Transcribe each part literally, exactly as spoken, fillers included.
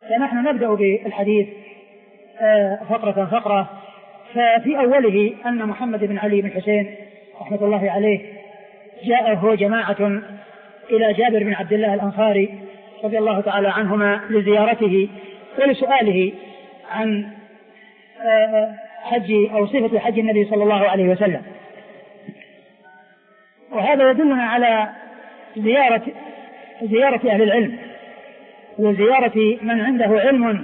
فنحن نبدأ بالحديث فقرة فقرة. ففي أوله أن محمد بن علي بن حسين رحمة الله عليه جاءه جماعة إلى جابر بن عبد الله الأنصاري رضي الله تعالى عنهما لزيارته ولسؤاله عن حج أو صفة حج النبي صلى الله عليه وسلم. وهذا يدلنا على زيارة زيارة أهل العلم وزيارة من عنده علم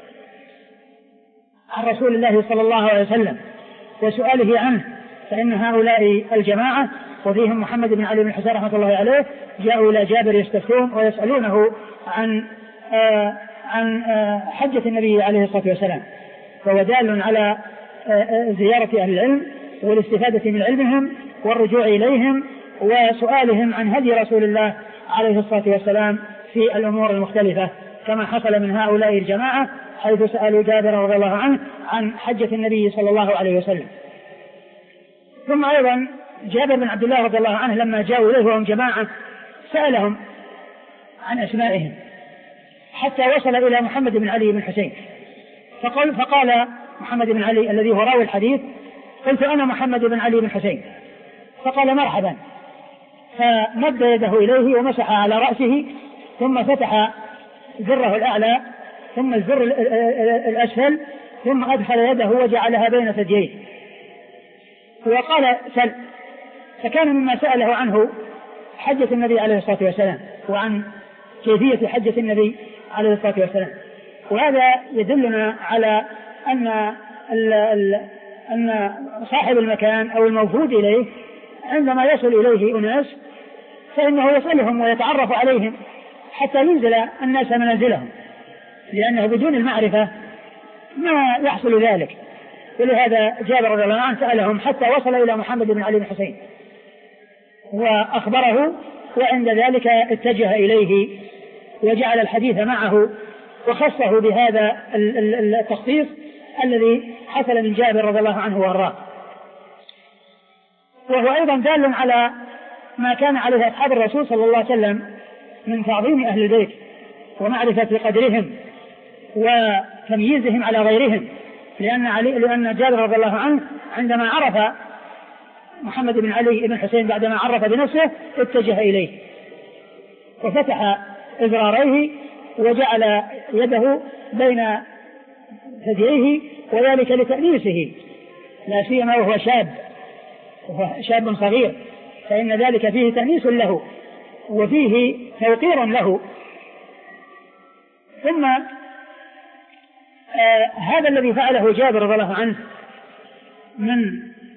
عن رسول الله صلى الله عليه وسلم وسؤاله عنه، فإن هؤلاء الجماعة وفيهم محمد بن علي بن حسين رحمة الله عليه جاءوا إلى جابر يستفتون ويسألونه عن آه عن آه حجة النبي عليه الصلاة والسلام، فهو دال على آه زيارة أهل العلم والاستفادة من علمهم والرجوع إليهم وسؤالهم عن هدي رسول الله عليه الصلاة والسلام في الأمور المختلفة، كما حصل من هؤلاء الجماعة حيث سألوا جابر رضي الله عنه عن حجة النبي صلى الله عليه وسلم. ثم أيضا جابر بن عبد الله رضي الله عنه لما جاءوا إليه وهم جماعة سألهم عن أسمائهم حتى وصل إلى محمد بن علي بن حسين، فقال, فقال محمد بن علي الذي هو راوي الحديث: قلت أنا محمد بن علي بن حسين. فقال: مرحبا. فمد يده إليه ومسح على رأسه ثم فتح زره الأعلى ثم الزر الأسفل ثم أدخل يده وجعلها بين ثدييه وقال: سل. فكان مما سأله عنه حجة النبي عليه الصلاة والسلام وعن كيفية حجة النبي عليه الصلاة والسلام. وهذا يدلنا على أن أن صاحب المكان أو الموفود إليه عندما يصل إليه أناس فإنه يسألهم ويتعرف عليهم حتى ينزل الناس منازلهم، لأنه بدون المعرفة ما يحصل ذلك. ولهذا جابر رضي الله عنه سألهم حتى وصل إلى محمد بن علي بن حسين وأخبره، وعند ذلك اتجه إليه وجعل الحديث معه وخصه بهذا التخصيص الذي حصل من جابر رضي الله عنه وارضاه. وهو أيضا دال على ما كان عليه أصحاب الرسول صلى الله عليه وسلم من تعظيم أهل البيت ومعرفة قدرهم وتمييزهم على غيرهم، لأن علي لأن جابر رضي الله عنه عندما عرف محمد بن علي بن حسين بعدما عرف بنفسه اتجه إليه وفتح إزراريه وجعل يده بين ثدييه، وذلك لتأنيسه لا سيما وهو شاب وهو شاب صغير، فإن ذلك فيه تأنيس له وفيه توقير له. ثم آه هذا الذي فعله جابر رضي الله عنه من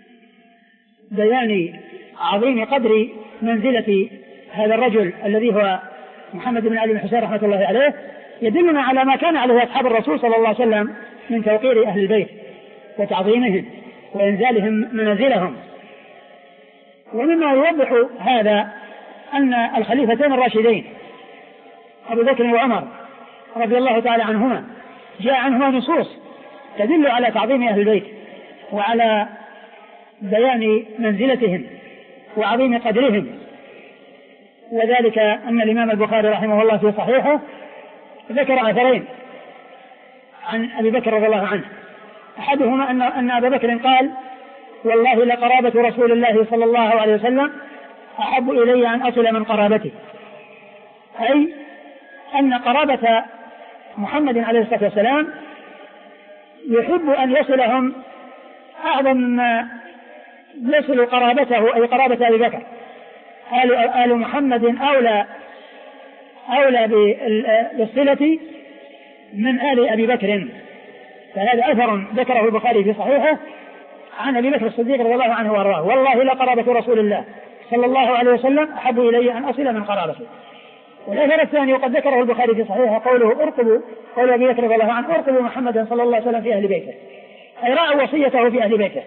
بيان عظيم قدر منزلة هذا الرجل الذي هو محمد بن علي بن حسين رحمة الله عليه يدلنا على ما كان عليه أصحاب الرسول صلى الله عليه وسلم من توقير أهل البيت وتعظيمهم وإنزالهم منازلهم. ومما يوضح هذا أن الخليفتين الراشدين أبو بكر وعمر رضي الله تعالى عنهما جاء عنهما نصوص تدل على تعظيم أهل البيت وعلى بيان منزلتهم وعظيم قدرهم، وذلك أن الإمام البخاري رحمه الله في صحيحه ذكر أثرين عن أبي بكر رضي الله عنه. أحدهما أن أن أبا بكر قال: والله لقرابة رسول الله صلى الله عليه وسلم أحب إلي أن أصل من قرابته، أي أن قرابة محمد عليه الصلاة والسلام يحب أن يصلهم أعظم ما يصل قرابته، أي قرابة أبي بكر. آل, آل محمد أولى أولى بالصلة من آل أبي بكر. فهذا أثر ذكره البخاري في صحيحه عن أبي بكر الصديق رضي الله عنه وارضاه: والله لقرابة رسول الله صلى الله عليه وسلم أحب إلي أن أصل من قرابته. والأثر الثاني وقد ذكره البخاري في صحيحه قوله: ارقبوا قول أبي بكر رضي الله عنه: ارقبوا محمدا صلى الله عليه وسلم في أهل بيته، أي رأوا وصيته في أهل بيته.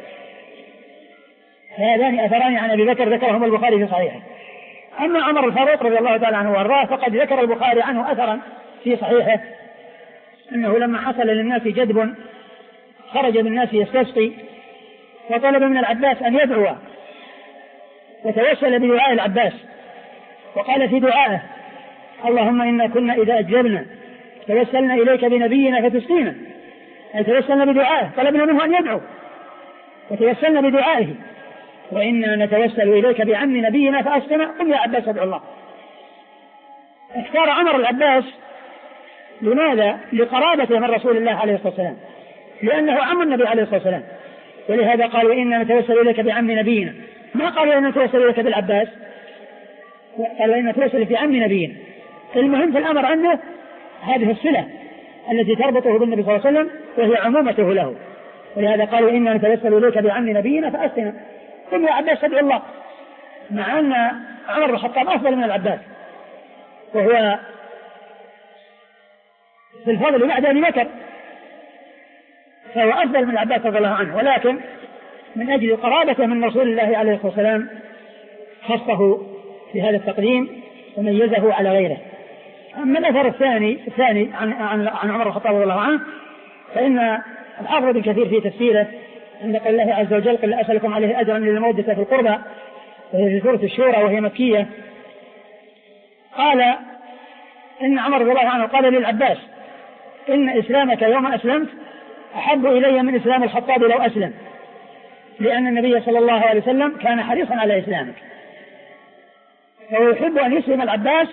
هذان أثران عن أبي بكر ذكرهم البخاري في صحيحه. أما عمر الفاروق رضي الله تعالى عنه وارضاه فقد ذكر البخاري عنه أثرا في صحيحه أنه لما حصل للناس جدب خرج بالناس يستسقي وطلب من العباس أن يدعو، وتوسل بدعاء العباس وقال في دعائه: اللهم إنا كنا إذا أجلبنا توسلنا إليك بنبينا فتسقينا، أي توسلنا بدعائه، طلبنا منه أن يدعو وتوسلنا بدعائه. وإنا نتوسل إليك بعم نبينا فأسقنا، قل يا عباس ادعو الله. اختار عمر العباس لماذا؟ لقرابته من رسول الله عليه الصلاة والسلام، لأنه عم النبي عليه الصلاة والسلام، ولهذا قالوا إنا نتوسل إليك بعم نبينا، ما قالوا إنا نتوسل إليك بالعباس، قالوا إنا نتوسل في عم نبينا. المهم في الأمر عنه هذه الصلة التي تربطه بالنبي صلى الله عليه وسلم وهي عمومته له، ولهذا قالوا إنا نتوسل إليك بعم نبينا فأسقنا، قل يا عباس ادعو الله، مع أن عمر بن الخطاب أفضل من العباس، وهو في الفضل بعد أبي بكر، فهو أفضل من العباس رضي الله عنه، ولكن من أجل قرابته من رسول الله عليه الصلاة والسلام خصه في هذا التقديم وميزه على غيره. أما الأثر الثاني الثاني عن عن عن عمر الخطاب رضي الله عنه، فإن الحافظ ابن كثير في تفسيره عند قول الله عز وجل قل لا أسألكم عليه أجرا إلا المودة في القربى، وهي في سورة الشورى وهي مكية، قال إن عمر رضي الله عنه قال للعباس إن إسلامك يوم أسلمت أحب إلي من إسلام الخطاب لو أسلم، لأن النبي صلى الله عليه وسلم كان حريصا على إسلامك، فهو يحب أن يسلم العباس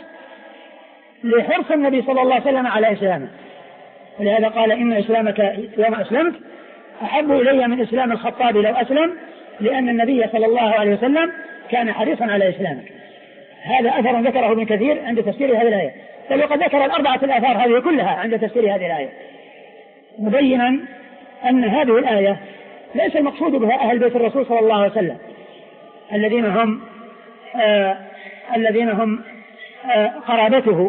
لحرص النبي صلى الله عليه وسلم على إسلامه، ولهذا قال إن إسلامك يوم أسلمت أحب إلي من إسلام الخطاب لو أسلم، لأن النبي صلى الله عليه وسلم كان حريصا على إسلامك. هذا أثر ذكره ابن كثير عند تفسير هذه الآية، بل وقد ذكر الأربعة الآثار هذه كلها عند تفسير هذه الآية، مبينا أن هذه الآية ليس المقصود بها أهل بيت الرسول صلى الله عليه وسلم الذين هم آه الذين هم آه قرابته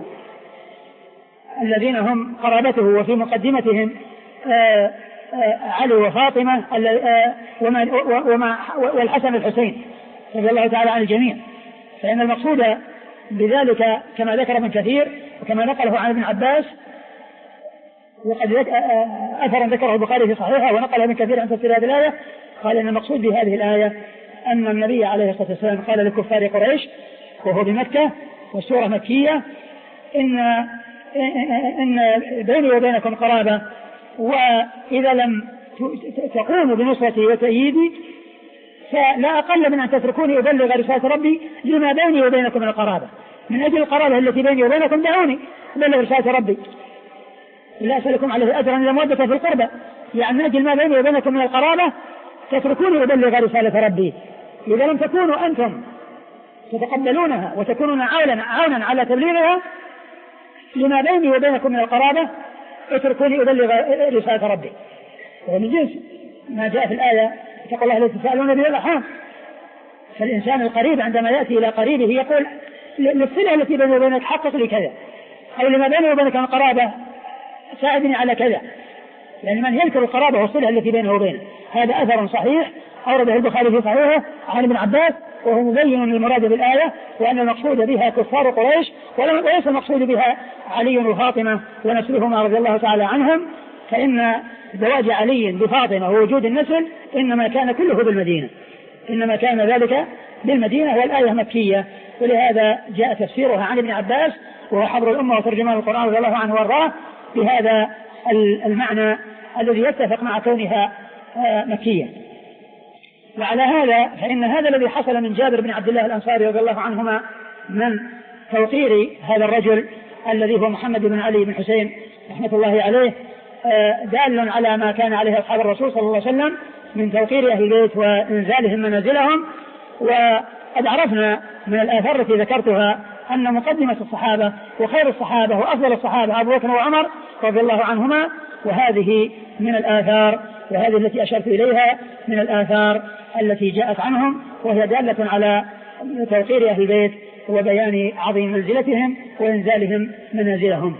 الذين هم قرابته وفي مقدمتهم آه آه علي وفاطمة آه وما وما والحسن الحسين رضي الله تعالى عن الجميع. فإن المقصود بذلك كما ذكر ابن كثير وكما نقله عن ابن عباس، وقد أثر ذكره البخاري في صحيحه ونقل ابن كثير عن تفسير هذه الآية، قال إن المقصود بهذه الآية أن النبي عليه الصلاة والسلام قال لكفار قريش وهو بمكة والسورة مكية إن إن بيني وبينكم قرابة، وإذا لم تقوموا بنصرتي وتأييدي فلا أقل من أن تتركوني أبلغ رسالة ربي لما بيني وبينكم من القرابة، من أجل القرابة التي بيني وبينكم دعوني أبلغ رسالة ربي، لا أسألكم عليه أجرا إلا مودة في القربى، يعني من أجل ما بيني وبينكم من القرابة تتركوني أبلغ رسالة ربي. إذا لم تكونوا أنتم تتقبلونها وتكونون عونا عونا على تبليغها لما بيني وبينكم من القرابة اتركوني أبلغ رسالة ربي. ومن جنس ما جاء في الآية اتقوا الله الذي تساءلون به والأرحام، فالإنسان القريب عندما يأتي إلى قريبه يقول للصلة التي بيني وبينك حقق لي كذا، أو لما بيني وبينك من قرابة ساعدني على كذا، يعني من يذكر القرابة والصلة التي بينه وبينه. هذا أثر صحيح أورده البخاري في صحيحه عن ابن عباس، وهو مبين للمراد بالآية وأن المقصود بها كفار قريش وليس المقصود بها علي وفاطمة ونسلهما رضي الله تعالى عنهم، فإن زواج علي بفاطمة ووجود النسل إنما كان كله بالمدينة، إنما كان ذلك بالمدينة، والآية مكية، ولهذا جاء تفسيرها عن ابن عباس وهو حبر الأمة وترجمان القرآن رضي الله عنه وارضاه بهذا المعنى الذي يتفق مع كونها مكية. وعلى هذا فإن هذا الذي حصل من جابر بن عبد الله الأنصاري رضي الله عنهما من توقير هذا الرجل الذي هو محمد بن علي بن حسين رحمة الله عليه دال على ما كان عليه أصحاب الرسول صلى الله عليه وسلم من توقير أهل البيت وإنزالهم منازلهم. وقد عرفنا من الآثار التي ذكرتها أن مقدمة الصحابة وخير الصحابة وأفضل الصحابة أبو بكر وعمر رضي الله عنهما، وهذه من الآثار وهذه التي أشرت إليها من الآثار التي جاءت عنهم، وهي دالة على توقير أهل البيت وبيان عظيم منزلتهم وإنزالهم منازلهم.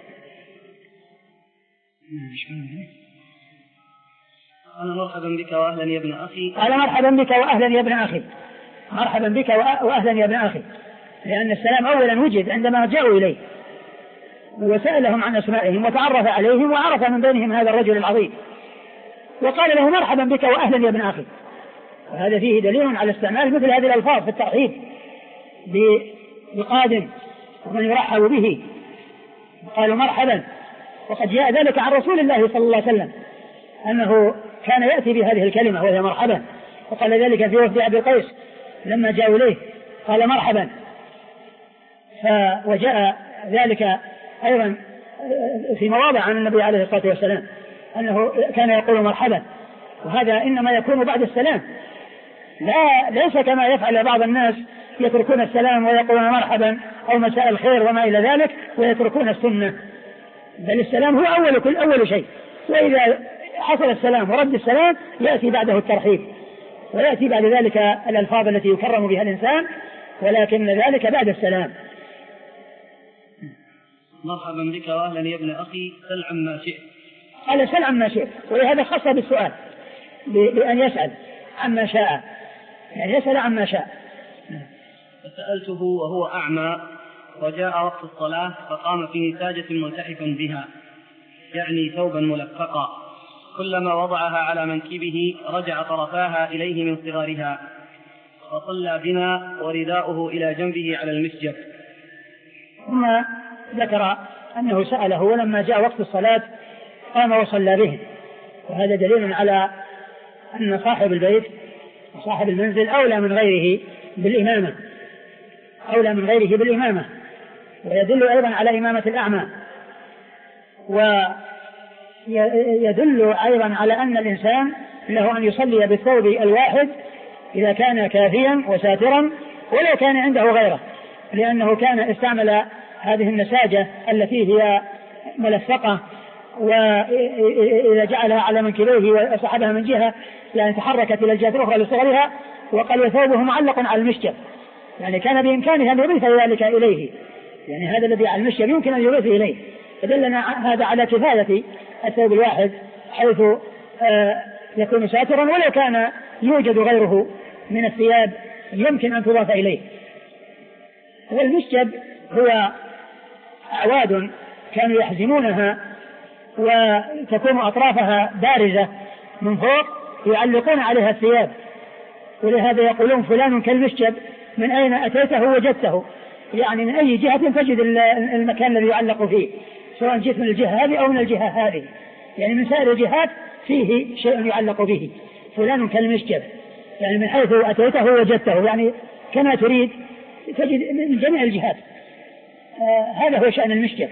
قال مرحبا بك وأهلا يا ابن أخي. قال مرحبا بك وأهلا يا ابن أخي، مرحبا بك وأهلا يا ابن أخي، لأن السلام أولا وجد عندما جاءوا إليه وسألهم عن أسمائهم وتعرف عليهم وعرف من بينهم هذا الرجل العظيم، وقال له مرحبا بك وأهلا يا ابن أخي. وهذا فيه دليل على استعمال مثل هذه الألفاظ في الترحيب بقادم ومن يرحب به. قالوا مرحبا وقد جاء ذلك عن رسول الله صلى الله عليه وسلم أنه كان يأتي بهذه الكلمة وهي مرحبا، وقال ذلك في وفد عبد القيس لما جاءوا إليه قال مرحبا. وجاء ذلك أيضا في مواضع عن النبي عليه الصلاة والسلام أنه كان يقول مرحبا، وهذا إنما يكون بعد السلام، لا ليس كما يفعل بعض الناس يتركون السلام ويقولون مرحبا أو مساء الخير وما إلى ذلك ويتركون السنة، بل السلام هو أول كل أول شيء، وإذا حصل السلام ورد السلام يأتي بعده الترحيب، ويأتي بعد ذلك الألفاظ التي يكرم بها الإنسان، ولكن ذلك بعد السلام. مرحبا بك وأهلا يا ابن أخي، سل عما شئت. قال سل عما شئت، ولهذا خص بالسؤال بأن يسأل عما شاء، يعني يسأل عما شاء. فسألته وهو أعمى وجاء وقت الصلاة فقام في نساجة ملتحفا بها، يعني ثوبا ملفقا، كلما وضعها على منكبه رجع طرفاها إليه من صغارها، فصلى بنا ورداؤه إلى جنبه على المسجد. ثم ذكر أنه سأله ولما جاء وقت الصلاة قام وصلى به، وهذا دليل على أن صاحب البيت وصاحب المنزل أولى من غيره بالإمامة، أولى من غيره بالإمامة، ويدل أيضا على إمامة الأعمى، ويدل أيضا على أن الإنسان له أن يصلي بالثوب الواحد إذا كان كافيا وساترا ولو كان عنده غيره، لأنه كان استعمل هذه النساجة التي هي ملفقة، وإذا جعلها على منكبيه وسحبها من جهة يعني تحركت إلى الجهة الأخرى لصغرها، وقال وثوبه معلق على المشجب، يعني كان بإمكانه أن يضيف ذلك إليه، يعني هذا الذي على المشجب يمكن أن يضيف إليه، فدلنا هذا على كفاية الثوب الواحد حيث آه يكون ساترا ولو كان يوجد غيره من الثياب يمكن أن تضاف إليه. والمشجب هو أعواد كانوا يحزمونها وتكون أطرافها بارزة من فوق يعلقون عليها الثياب، ولهذا يقولون فلان كالمشجب، من أين أتيته وجدته، يعني من أي جهة تجد المكان الذي يعلق فيه، سواء جئت من الجهة هذه أو من الجهة هذه، يعني من سائر الجهات فيه شيء يعلق به، فلان كالمشجب، يعني من حيث أتيته وجدته، يعني كما تريد تجد من جميع الجهات. آه هذا هو شأن المشجب.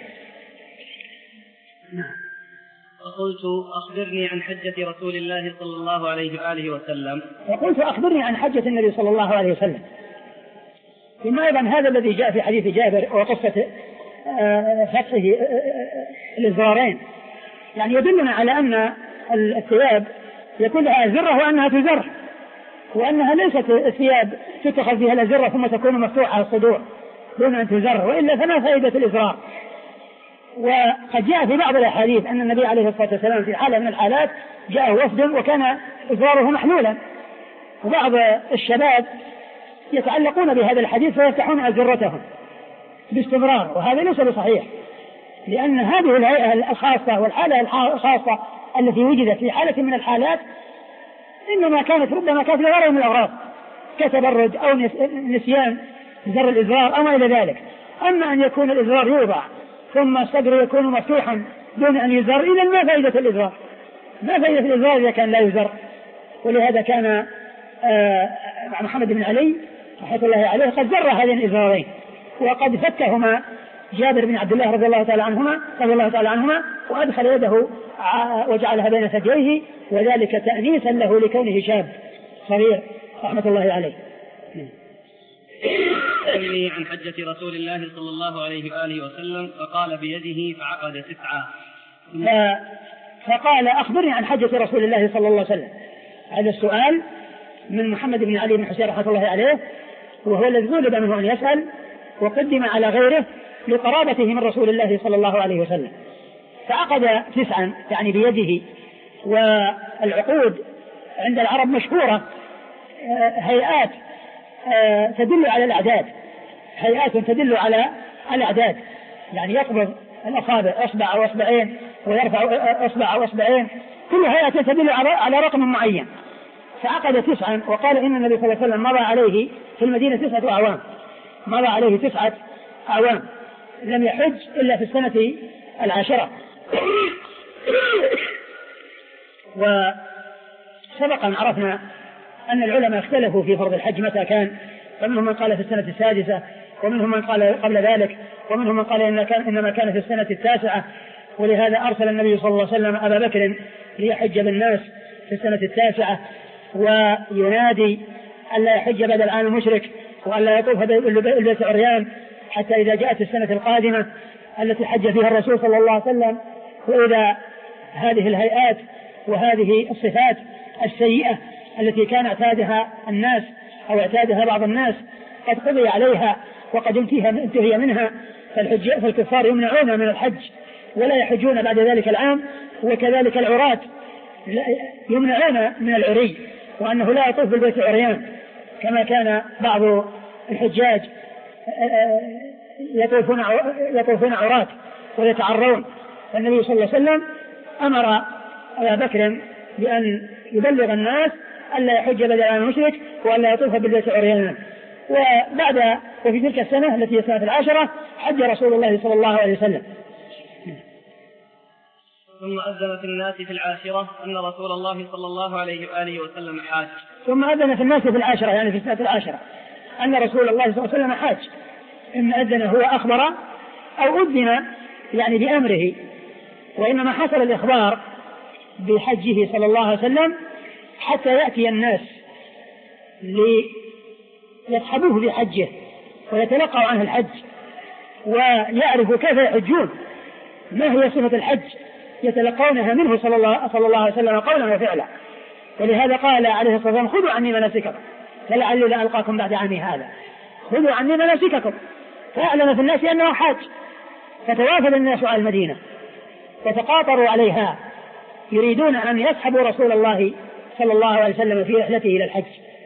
فقلت أخبرني عن حجة رسول الله صلى الله عليه وآله وسلم. فقلت أخبرني عن حجة النبي صلى الله عليه وسلم. ثم أيضا هذا الذي جاء في حديث جابر وقصة آه فتحه آه الإزرارين، يعني يدلنا على أن الثياب يكون لها زرة وأنها تزر، وأنها ليست الثياب تتخذ فيها الأزرة ثم تكون مفتوحة على الصدور دون أن تزر، وإلا فما فائدة الإزرار. وقد جاء في بعض الأحاديث أن النبي عليه الصلاة والسلام في حالة من الحالات جاءه وفد وكان إزراره محلولا، وبعض الشباب يتعلقون بهذا الحديث فيفتحون أزرتهم باستمرار، وهذا ليس بصحيح، لأن هذه الهيئة الخاصة والحالة الخاصة التي وجدت في حالة من الحالات إنما كانت ربما كانت لغرض من الأغراض كتبرد أو نسيان زر الإزرار أو ما إلى ذلك. أما أن يكون الإزرار يوضع ثم الصدر يكون مفتوحا دون أن يزر، إذا ما فائدة الإزرار؟ ما فائدة الإزرار إذا كان لا يزر؟ ولهذا كان آه محمد بن علي رحمة الله عليه قد زر هذين الإزرارين، وقد فكهما جابر بن عبد الله رضي الله تعالى عنهما رضي الله تعالى عنهما وأدخل يده وجعلها بين ثدييه، وذلك تأنيسا له لكونه شاب صغير رحمة الله عليه. أخبرني عن حجة رسول الله صلى الله عليه وآله وسلم، فقال بيده فعقد تسعة. فقال أخبرني عن حجة رسول الله صلى الله عليه وسلم. هذا السؤال من محمد بن علي بن حسين رحمة الله عليه، وهو الذي طلب منه أن يسأل وقدم على غيره لقرابته من رسول الله صلى الله عليه وسلم، فعقد تسعا يعني بيده. والعقود عند العرب مشهورة هيئات تدل على الأعداد، هيئات تدل على الأعداد، يعني يقبض الأصابع أصبع أو أصبعين ويرفع أصبع أو أصبعين، كل هيئة تدل على رقم معين. فعقد تسعا، وقال إن النبي صلى الله عليه وسلم مضى عليه في المدينة تسعة أعوام، مضى عليه تسعة أعوام، لم يحج إلا في السنة العاشرة وسبق أن عرفنا أن العلماء اختلفوا في فرض الحج متى كان، فمنهم من قال في السنة السادسة، ومنهم من قال قبل ذلك، ومنهم من قال إن كان إنما كان في السنة التاسعة، ولهذا أرسل النبي صلى الله عليه وسلم أبا بكر ليحج بالناس في السنة التاسعة، وينادي ألا يحج بدل الآن المشرك وألا يطوف بالبيت عريان حتى إذا جاءت السنة القادمة التي حج فيها الرسول صلى الله عليه وسلم، وإذا هذه الهيئات وهذه الصفات السيئة التي كان اعتادها الناس أو اعتادها بعض الناس قد قضي عليها وقد انتهي منها، فالكفار يمنعون من الحج ولا يحجون بعد ذلك العام، وكذلك العراة يمنعون من العري، وأنه لا يطوف بالبيت عريان كما كان بعض الحجاج يطوفون يطوفون عراة ويتعرون. فالنبي صلى الله عليه وسلم أمر أبا بكر بأن يبلغ الناس ألا يحج بدل عن المشرك وألا يطوف بالبيت عريانا. وبعد وفي تلك السنة التي هي سنة العاشرة حج رسول الله صلى الله عليه وسلم. ثم أذن في الناس في العاشرة أن رسول الله صلى الله عليه وآله وسلم حاج. ثم أذن في الناس في العاشرة يعني في سنة العاشرة أن رسول الله صلى الله عليه وسلم حاج. إن أذن هو أخبر أو أذن يعني بأمره، وإنما حصل الإخبار بحجه صلى الله عليه وسلم حتى يأتي الناس ليصحبوه بحجه ويتلقوا عنه الحج ويعرفوا كيف يحجون، ما هي صفة الحج يتلقونها منه صلى الله, صلى الله عليه وسلم قولا وفعلا. ولهذا قال عليه الصلاة والسلام خذوا عني مناسككم فلعلي لا ألقاكم بعد عامي هذا، خذوا عني مناسككم. فأعلن في الناس أنه حاج، فتوافد الناس على المدينة وتقاطروا عليها يريدون أن يسحبوا رسول الله صلى الله عليه وسلم في رحلته إلى الحج.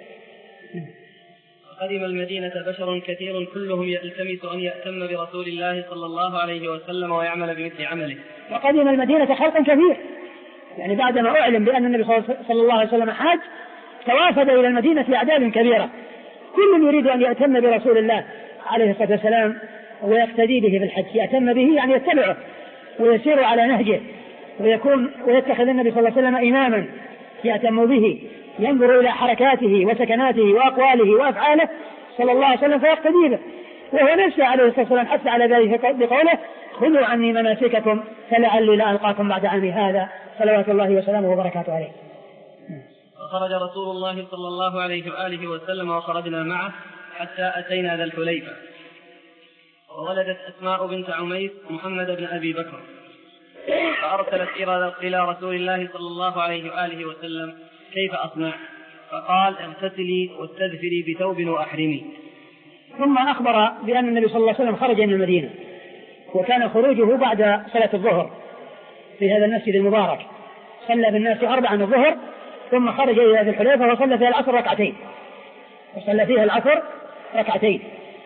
قدم المدينة بشر كثير كلهم يلتمس أن يأتم برسول الله صلى الله عليه وسلم ويعمل بمثل عمله. وقدم المدينة خلق كثير، يعني بعدما أعلم بأن النبي صلى الله عليه وسلم حاج توافد إلى المدينة في أعداد كبيرة، كل يريد أن يأتم برسول الله عليه الصلاة والسلام ويقتدي به في الحج. يأتم به يعني يتبعه ويسير على نهجه ويكون ويتخذ النبي صلى الله عليه وسلم إماما يأتم به، ينظر إلى حركاته وسكناته وأقواله وأفعاله صلى الله عليه وسلم فيقتدي به. وهو نفسه عليه الصلاة والسلام حث على ذلك بقوله خذوا عني مناسككم فلعلي لا ألقاكم بعد عامي هذا، صلوات الله وسلامه وبركاته عليه. فخرج رسول الله صلى الله عليه وآله وسلم وخرجنا معه حتى أتينا ذا الحليفة، وولدت أسماء بنت عميس محمد بن أبي بكر، فأرسلت إلى رسول الله صلى الله عليه وآله وسلم كيف أصنع؟ فقال اغتسلي واستذفري بثوب وأحرمي. ثم أخبر بأن النبي صلى الله عليه وسلم خرج من المدينة، وكان خروجه بعد صلاة الظهر في هذا المسجد المبارك، صلى بالناس أربعا الظهر ثم خرج إلى ذي الحليفة وصلى فيها العصر ركعتين وصلى فيها العصر ركعتين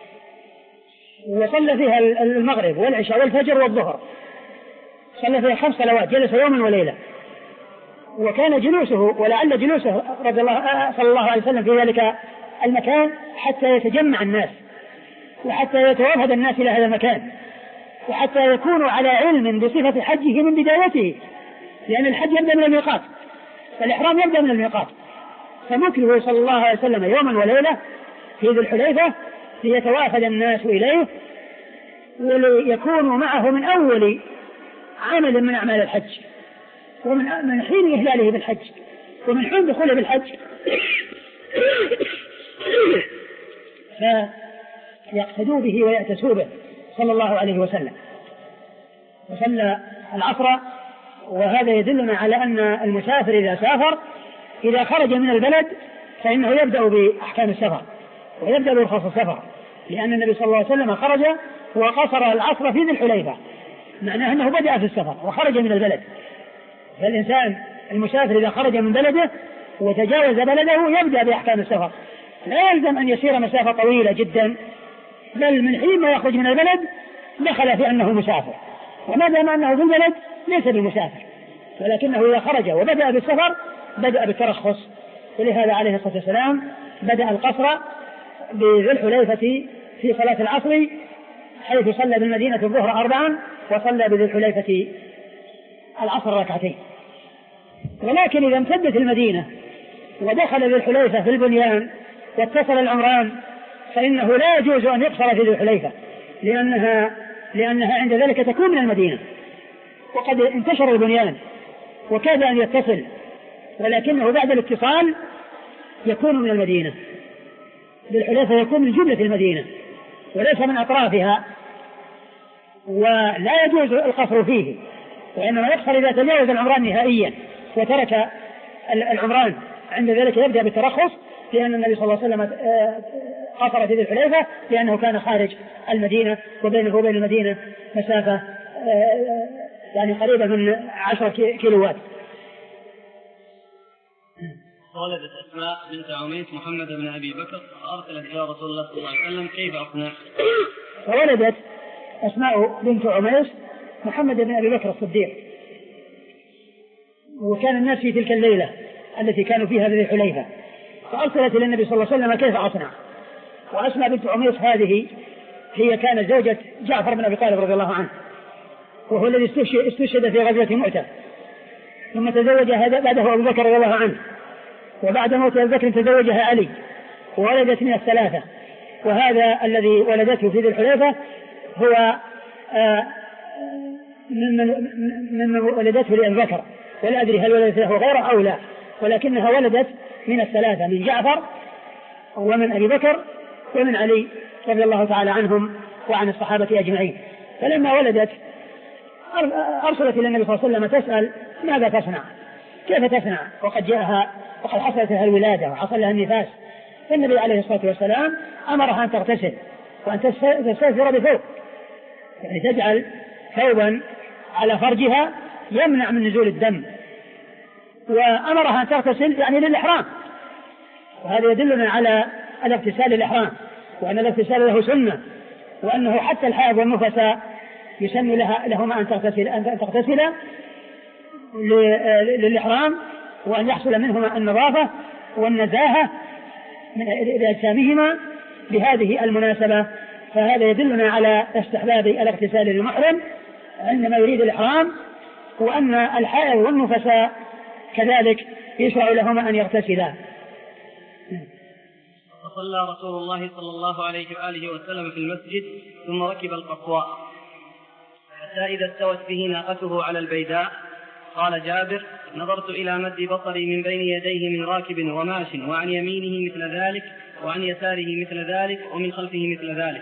وصلى فيها المغرب والعشاء والفجر والظهر، صلى فيها خمس صلوات، جلس يوما وليلة. وكان جلوسه ولعل جلوسه رضي الله صلى الله عليه وسلم في ذلك المكان حتى يتجمع الناس وحتى يتوافد الناس إلى هذا المكان وحتى يكونوا على علم بصفة حجه من بدايته، لأن الحج يبدأ من الميقات، فالإحرام يبدأ من الميقات. فمكره صلى الله عليه وسلم يوما وليلة في ذي الحليفة ليتوافد الناس إليه وليكونوا معه من أول عمل من أعمال الحج، ومن من حين إهلاله بالحج ومن حين دخوله بالحج فيقتدوا به ويأتسوا به صلى الله عليه وسلم. وصلى العصر، وهذا يدلنا على أن المسافر إذا سافر إذا خرج من البلد فإنه يبدأ بأحكام السفر ويبدأ برخص السفر، لأن النبي صلى الله عليه وسلم خرج وقصر العصر في ذي الحليفة، معناه أنه بدأ في السفر وخرج من البلد. فالإنسان المسافر إذا خرج من بلده وتجاوز بلده يبدأ بأحكام السفر، لا يلزم أن يسير مسافة طويلة جدا، بل من حين ما يخرج من البلد دخل في أنه مسافر، وما دام أنه في البلد ليس بمسافر، ولكنه إذا خرج وبدأ بالسفر بدأ بالترخص. ولهذا عليه الصلاة والسلام بدأ القصر بذي الحليفة في صلاة العصر، حيث صلى بالمدينة الظهر أربعا وصلى بذي الحليفة العصر ركعتين. ولكن إذا امتدت المدينة ودخل ذي الحليفة في البنيان واتصل العمران فإنه لا يجوز أن يقصر في ذي الحليفة، لأنها, لأنها عند ذلك تكون من المدينة، وقد انتشر البنيان وكاد أن يتصل، ولكنه بعد الاتصال يكون من المدينة. ذي الحليفة يكون من جملة المدينة وليس من أطرافها، ولا يجوز القصر فيه، وإنما يقصر إذا تجاوز العمران نهائيا وترك العمران، عند ذلك يبدأ بالترخص، لأن النبي صلى الله عليه وسلم قصر في ذي الحليفة لأنه كان خارج المدينة وبينه وبين المدينة مسافة يعني قريبة من عشرة كيلوات. ولدت أسماء بنت عميس محمد بن أبي بكر فأرسلت إلى رسول الله صلى الله عليه وسلم كيف أصنع؟ فولدت أسماء بنت عميس محمد بن أبي بكر الصديق، وكان الناس في تلك الليلة التي كانوا فيها ذي الحليفة، فأرسلت إلى النبي صلى الله عليه وسلم كيف أصنع. وأسماء بنت عميس هذه هي كانت زوجة جعفر بن أبي طالب رضي الله عنه، وهو الذي استشهد في غزوة مؤتة، ثم تزوجها بعده أبو بكر رضي الله عنه، وبعد موت أبي بكر تزوجها علي وولدت من الثلاثة. وهذا الذي ولدته في ذي الحليفة هو من ولدته لأبي بكر، ولا أدري هل ولدت له غيره أو لا، ولكنها ولدت من الثلاثة، من جعفر ومن أبي بكر ومن علي رضي الله تعالى عنهم وعن الصحابة أجمعين. فلما ولدت أرسلت إلى النبي صلى الله عليه وسلم تسأل ماذا تصنع، كيف تصنع، وقد جاءها وقد حصلت لها الولادة وحصل لها النفاس. فالنبي عليه الصلاة والسلام أمرها أن تغتسل وأن تستثر بثوب، يعني تجعل ثوبا على فرجها يمنع من نزول الدم، وأمرها أن تغتسل يعني للإحرام. وهذا يدلنا على الاغتسال للإحرام، وأن الاغتسال له سنة، وأنه حتى الحائض والنفساء يسن لها لهما أن تغتسل أن تغتسل للإحرام، وأن يحصل منهما النظافة والنزاهة من أجسامهما بهذه المناسبة. فهذا يدلنا على استحباب الاغتسال للمحرم عندما يريد الإحرام، وأن الحائض والنفساء كذلك يشرع لهما أن يغتسلا. فصلى رسول الله صلى الله عليه وآله وسلم في المسجد ثم ركب القصواء حتى إذا استوت به ناقته على البيداء. قال جابر: نظرت إلى مد بصري من بين يديه من راكب وماش، وعن يمينه مثل ذلك وعن يساره مثل ذلك ومن خلفه مثل ذلك.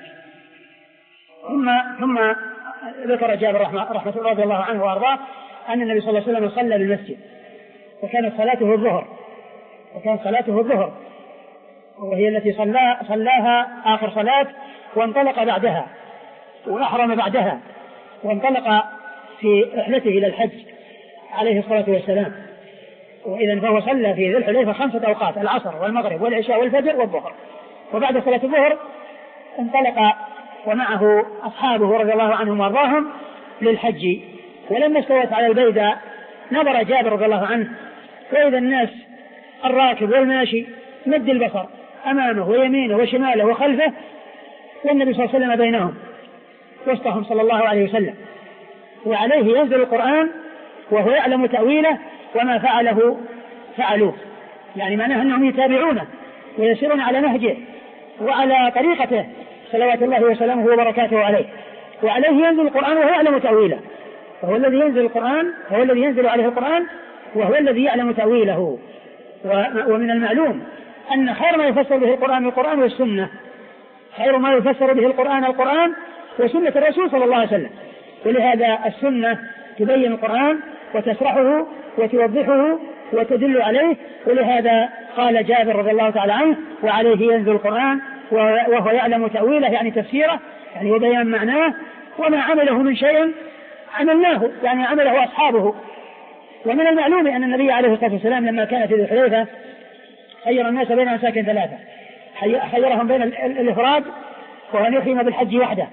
ثم ثم ذكر جابر رحمة الله رضي الله عنه وأرضاه أن النبي صلى الله عليه وسلم صلى بالمسجد، وكانت صلاته الظهر وكانت صلاته الظهر وهي التي صلى صلاها آخر صلاة، وانطلق بعدها وأحرم بعدها، وانطلق في رحلته إلى الحج عليه الصلاة والسلام. وإذا فهو صلى في ذي الحليفة خمسة أوقات: العصر والمغرب والعشاء والفجر والظهر. وبعد صلاة الظهر انطلق ومعه أصحابه رضي الله عنهم وارضاهم للحج. ولما استوت على البيداء نظر جابر رضي الله عنه، وإذا الناس الراكب والماشي مد البصر أمامه ويمينه وشماله وخلفه، والنبي صلى الله عليه وسلم بينهم وسطهم صلى الله عليه وسلم، وعليه ينزل القرآن وهو يعلم تأويله وما فعله فعلوه، يعني معناه أنهم يتابعونه ويسيرون على نهجه وعلى طريقته صلوات الله وسلامه وبركاته عليه، وعليه ينزل القرآن وهو يعلم تأويله، وهو الذي ينزل القرآن هو الذي ينزل عليه القرآن وهو الذي يعلم تأويله. ومن المعلوم أن خير ما يفسر به القرآن القرآن والسنة، خير ما يفسر به القرآن القرآن وسنة الرسول صلى الله عليه وسلم، ولهذا السنة تبين القرآن وتشرحه وتوضحه وتدل عليه. ولهذا قال جابر رضي الله تعالى عنه: وعليه ينزل القرآن وهو يعلم تأويله، يعني تفسيره، يعني وبيان معناه، وما عمله من شيء عملناه، يعني عمله أصحابه. ومن المعلوم أن النبي عليه الصلاة والسلام لما كان في ذي الحليفة خير الناس بين مساكن ثلاثة: خيرهم بين الإفراد وأن يحرم بالحج وحده،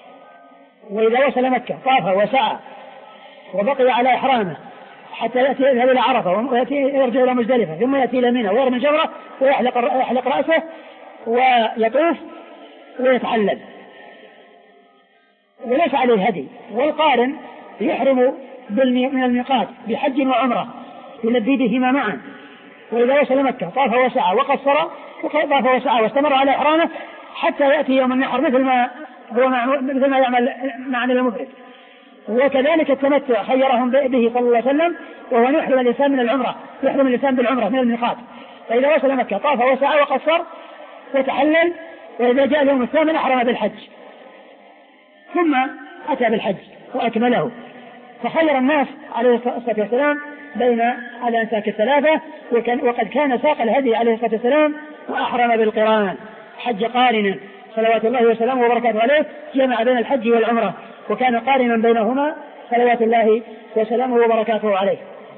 وإذا وصل مكة طاف وسعى وبقي على إحرامه حتى يأتي يذهب إلى عرفة ويأتي يرجع إلى مزدلفة، ثم يأتي إلى منى ويرمي جمرة ويحلق يحلق رأسه ويطوف ويتحلل وليس عليه هدي. والقارن يحرم من الميقات بحج وعمرة يلبي بهما معا، وإذا وصل مكة طاف وسعى وقصر طاف وسعى واستمر على إحرامه حتى يأتي يوم النحر مثل ما هو مثل ما يعمل معنى المفرد. وكذلك التمتع خيرهم به صلى الله عليه وسلم، وهو يحرم الإنسان من العمرة، يحرم الإنسان بالعمرة من الميقات، فإذا وصل مكة طاف وسعى وقصر وتحلل، وإذا جاء اليوم الثامن أحرم بالحج ثم أتى بالحج وأكمله. فخير الناس عليه الصلاة والسلام بين الأنساك الثلاثة، وقد كان ساق الهدي عليه الصلاة والسلام وأحرم بالقران، حج قارنا صلوات الله وسلامه وبركاته عليه، جمع بين الحج والعمرة وكان قارنا بينهما صلوات الله وسلامه وبركاته عليه.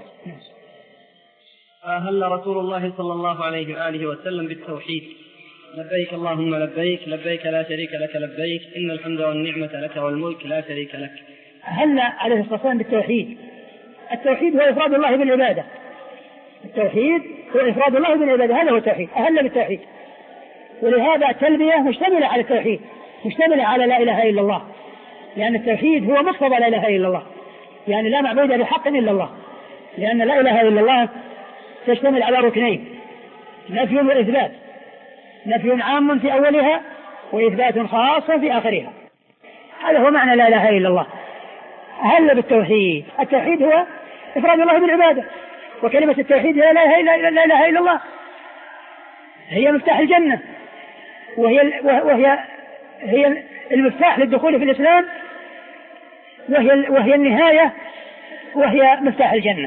أهل رسول الله صلى الله عليه وآله وسلم بالتوحيد: لبيك اللهم لبيك لبيك لا شريك لك لبيك إن الحمد والنعمة لك والملك لا شريك لك. أهل عليه الصلاة والسلام بالتوحيد. التوحيد هو إفراد الله بالعبادة، التوحيد هو إفراد الله بالعبادة، هذا هو التوحيد، أهل بالتوحيد. ولهذا التلبية مشتملة على التوحيد، مشتملة على لا إله إلا الله، لأن التوحيد هو مقتضى لا إله إلا الله، يعني لا معبود بحق إلا الله، لأن لا إله إلا الله تشتمل على ركنين: نفي وإثبات، نفي عام في أولها وإثبات خاص في آخرها، هذا هو معنى لا إله إلا الله. أهل بالتوحيد. التوحيد هو إفراد الله بالعبادة، وكلمة التوحيد لا إله إلا, لا إله إلا الله هي مفتاح الجنة، وهي, وهي هي المفتاح للدخول في الإسلام، وهي, وهي النهاية، وهي مفتاح الجنة.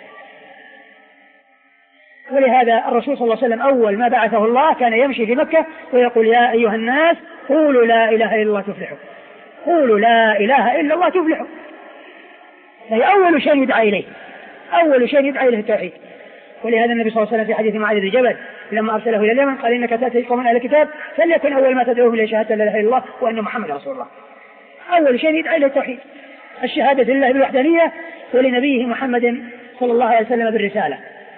ولهذا الرسول صلى الله عليه وسلم أول ما بعثه الله كان يمشي في مكة ويقول: يا أيها الناس قولوا لا إله إلا الله تفلحوا، قولوا لا إله إلا الله تفلحوا. فهي أول شيء يدعى إليه، أول شيء يدعى إليه التوحيد. ولهذا النبي صلى الله عليه وسلم في حديث معاذ بن جبل لما أرسله إلى اليمن قال: إنك تأتي قوم أهل الكتاب فليكن أول ما تدعوهم إلى شهادة لا إله إلا الله وأن محمد رسول الله. أول شيء يدعى إليه التوحيد، الشهادة لله بالوحدانية ولنبيه محمد صلى الله عليه وسلم بالرسالة.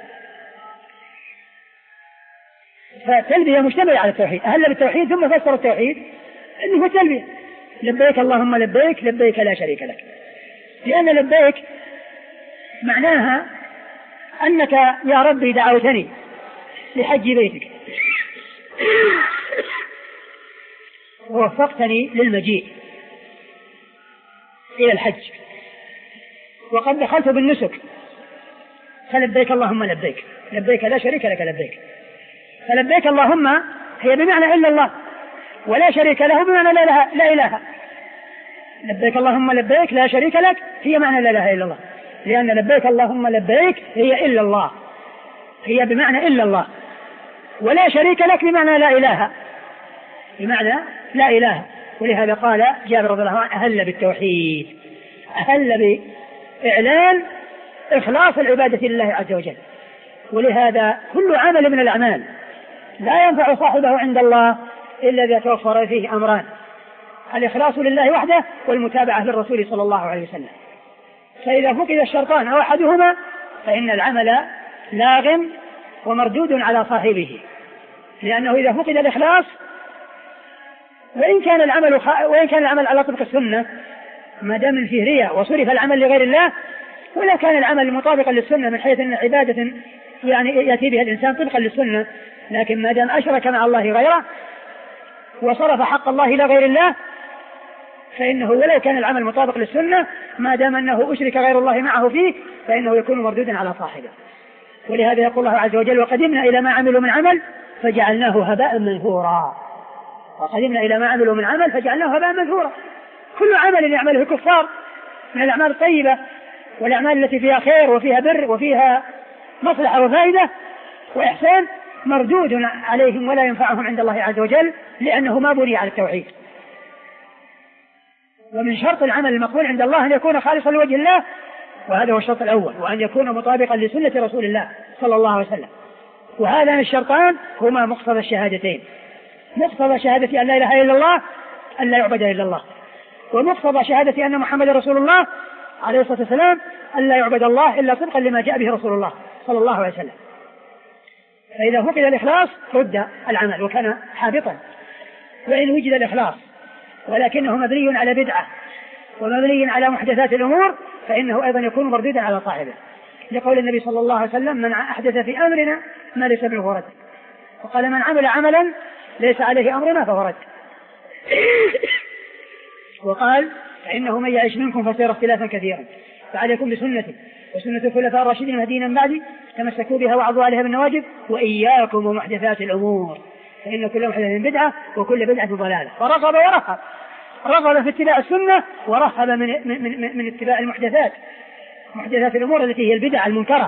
فالتلبية مشتملة على التوحيد. أهل بالتوحيد ثم فسر التوحيد أنه تلبية: لبيك اللهم لبيك لبيك لا شريك لك. لأن لبيك معناها أنك يا ربي دعوتني لحج بيتك ووفقتني للمجيء إلى الحج وقد دخلت بالنسك، فلبيك اللهم لبيك لبيك لا شريك لك لبيك. فلبيك اللهم هي بمعنى إلا الله، ولا شريك له بمعنى لا إله, لا إله. لبيك اللهم لبيك لا شريك لك هي معنى لا إله إلا الله، لأن لبيك اللهم لبيك هي إلا الله، هي بمعنى إلا الله، ولا شريك لك بمعنى لا إله، بمعنى لا إله. ولهذا قال جابر رضي الله عنه: أهل بالتوحيد، أهل بإعلان إخلاص العبادة لله عز وجل. ولهذا كل عمل من الأعمال لا ينفع صاحبه عند الله إلا إذا توفر فيه أمران: الإخلاص لله وحده والمتابعة للرسول صلى الله عليه وسلم. فإذا فقد الشرطان أو أحدهما فإن العمل لاغ ومردود على صاحبه، لأنه إذا فقد الإخلاص وإن كان العمل خ... وإن كان العمل على طبق السنة ما دام فيه رياء وصرف العمل لغير الله، ولا كان العمل مطابقا للسنة من حيث أن عبادة يعني يأتي بها الإنسان طبقا للسنة، لكن ما دام أشرك مع الله غيره وصرف حق الله إلى غير الله فإنه ولو كان العمل مطابق للسنة ما دام أنه أشرك غير الله معه فيه فإنه يكون مردودا على صاحبه. ولهذا يقول الله عز وجل: وقدمنا إلى ما عملوا من عمل فجعلناه هباء منثورا. وقدمنا إلى ما عملوا من عمل فجعلناه هباء منثورا. كل عمل يعمله الكفار من الأعمال الطيبة والأعمال التي فيها خير وفيها بر وفيها مصلحة وفائدة وإحسان مردود عليهم ولا ينفعهم عند الله عز وجل، لأنه ما بني على التوحيد. ومن شرط العمل المقبول عند الله أن يكون خالصا لوجه الله، وهذا هو الشرط الأول، وأن يكون مطابقا لسنة رسول الله صلى الله عليه وسلم. وهذان الشرطان هما مقتضى الشهادتين: مقتضى شهادة أن لا إله إلا الله أن لا يعبد إلا الله، ومقتضى شهادة أن محمد رسول الله عليه الصلاة والسلام أن لا يعبد الله إلا صدقا لما جاء به رسول الله صلى الله عليه وسلم. فإذا فقد الإخلاص رد العمل وكان حابطا. وإن وجد الإخلاص ولكنه مبني على بدعة ومبني على محدثات الأمور فإنه أيضا يكون مردودا على صاحبه، لقول النبي صلى الله عليه وسلم: من أحدث في أمرنا ما ليس منه رد. وقال: من عمل عملا ليس عليه أمرنا فهو رد. وقال: فإنه من يعيش منكم فسيرى اختلافا كثيرا، فعليكم بسنتي وسنة الخلفاء الراشدين المهديين من بعدي، تمسكوا بها وعضوا عليها بالنواجذ، وإياكم ومحدثات الأمور فإن كل محدثة بدعة وكل بدعة ضلالة. فرغب ورهب، رغب في اتباع السنة ورهب من, من, من, من اتباع المحدثات، محدثات الأمور التي هي البدع المنكرة.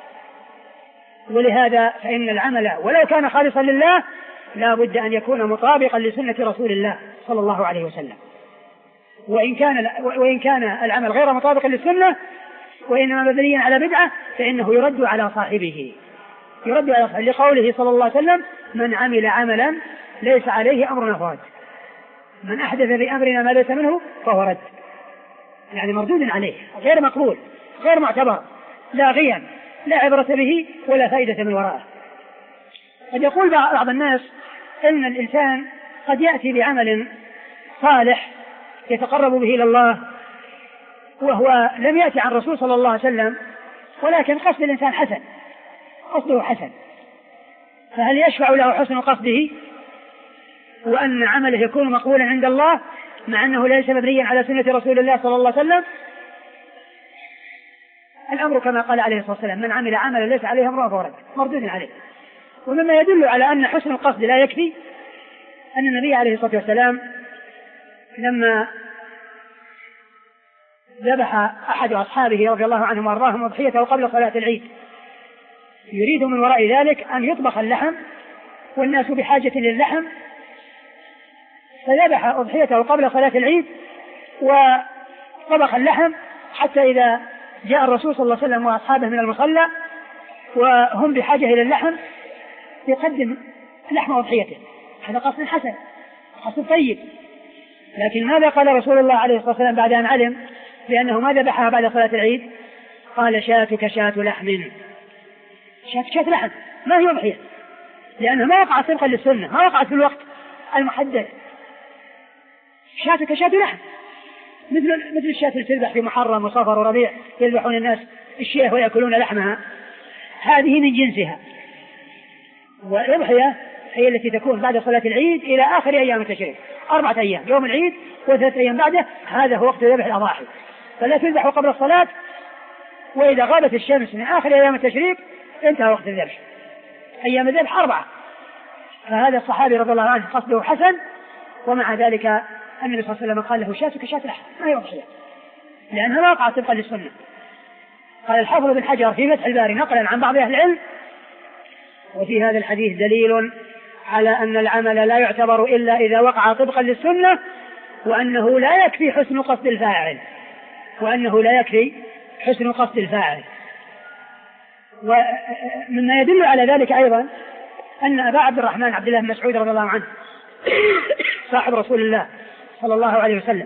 ولهذا فإن العمل ولو كان خالصا لله لا بد أن يكون مطابقا لسنة رسول الله صلى الله عليه وسلم، وإن كان, وإن كان العمل غير مطابقا للسنة وإنما مبنيا على بدعة فإنه يرد على صاحبه، يرد على صاحبه، لقوله صلى الله عليه وسلم: من عمل عملا ليس عليه أمرنا فهو رد، من أحدث في أمرنا ما ليس منه فهو رد، يعني مردود عليه، غير مقبول، غير معتبر، لا غيا، لا عبرة به ولا فائدة من وراءه. قد يقول بعض الناس إن الإنسان قد يأتي بعمل صالح يتقرب به إلى الله وهو لم يأتي عن الرسول صلى الله عليه وسلم، ولكن قصد الإنسان حسن، قصده حسن، فهل يشفع له حسن قصده وأن عمله يكون مقبولا عند الله مع أنه ليس مبنيا على سنة رسول الله صلى الله عليه وسلم؟ الأمر كما قال عليه الصلاة والسلام: من عمل عملا ليس عليه أمرنا فهو رد، مردود عليه. ومما يدل على أن حسن القصد لا يكفي أن النبي عليه الصلاة والسلام لما ذبح أحد أصحابه رضي الله عنهم وأرضاهم أضحيته قبل صلاة العيد، يريد من وراء ذلك أن يطبخ اللحم والناس بحاجة للحم، فذبح أضحيته قبل صلاة العيد وطبخ اللحم حتى إذا جاء الرسول صلى الله عليه وسلم وأصحابه من المصلى وهم بحاجة إلى اللحم يقدم لحم أضحيته. هذا قصد حسن، قصد طيب. لكن ماذا قال رسول الله عليه الصلاة والسلام بعد أن علم بأنه ما ذبحها بعد صلاة العيد؟ قال: شاتك شات لحم. شات شات لحم ما هي أضحية، لأنه ما وقع طبقا للسنة، ما وقعت في الوقت المحدد. شاتك شات لحم مثل مثل الشاة اللي تذبح في محرم وصفر وربيع، يذبحون الناس الشياه ويأكلون لحمها، هذه من جنسها. والأضحية هي التي تكون بعد صلاة العيد إلى آخر أيام التشريق، أربعة أيام، يوم العيد وثلاثة أيام بعده، هذا هو وقت ذبح الأضاحي، فلا تذبح قبل الصلاة، وإذا غابت الشمس من آخر أيام التشريق انتهى وقت الذبح. أيام الذبح أربعة. فهذا الصحابي رضي الله عنه قصده حسن، ومع ذلك النبي صلى الله عليه وسلم قال له: شاتك شات لحم ما هي أضحية، لأنها ما وقعت طبقا للسنة. قال الحافظ بن حجر في فتح الباري نقلا عن بعض أهل العلم: وفي هذا الحديث دليل على أن العمل لا يعتبر إلا إذا وقع طبقا للسنة، وأنه لا يكفي حسن قصد الفاعل، وأنه لا يكفي حسن قصد الفاعل. ومما يدل على ذلك أيضا أن أبا عبد الرحمن عبد الله بن مسعود رضي الله عنه صاحب رسول الله صلى الله عليه وسلم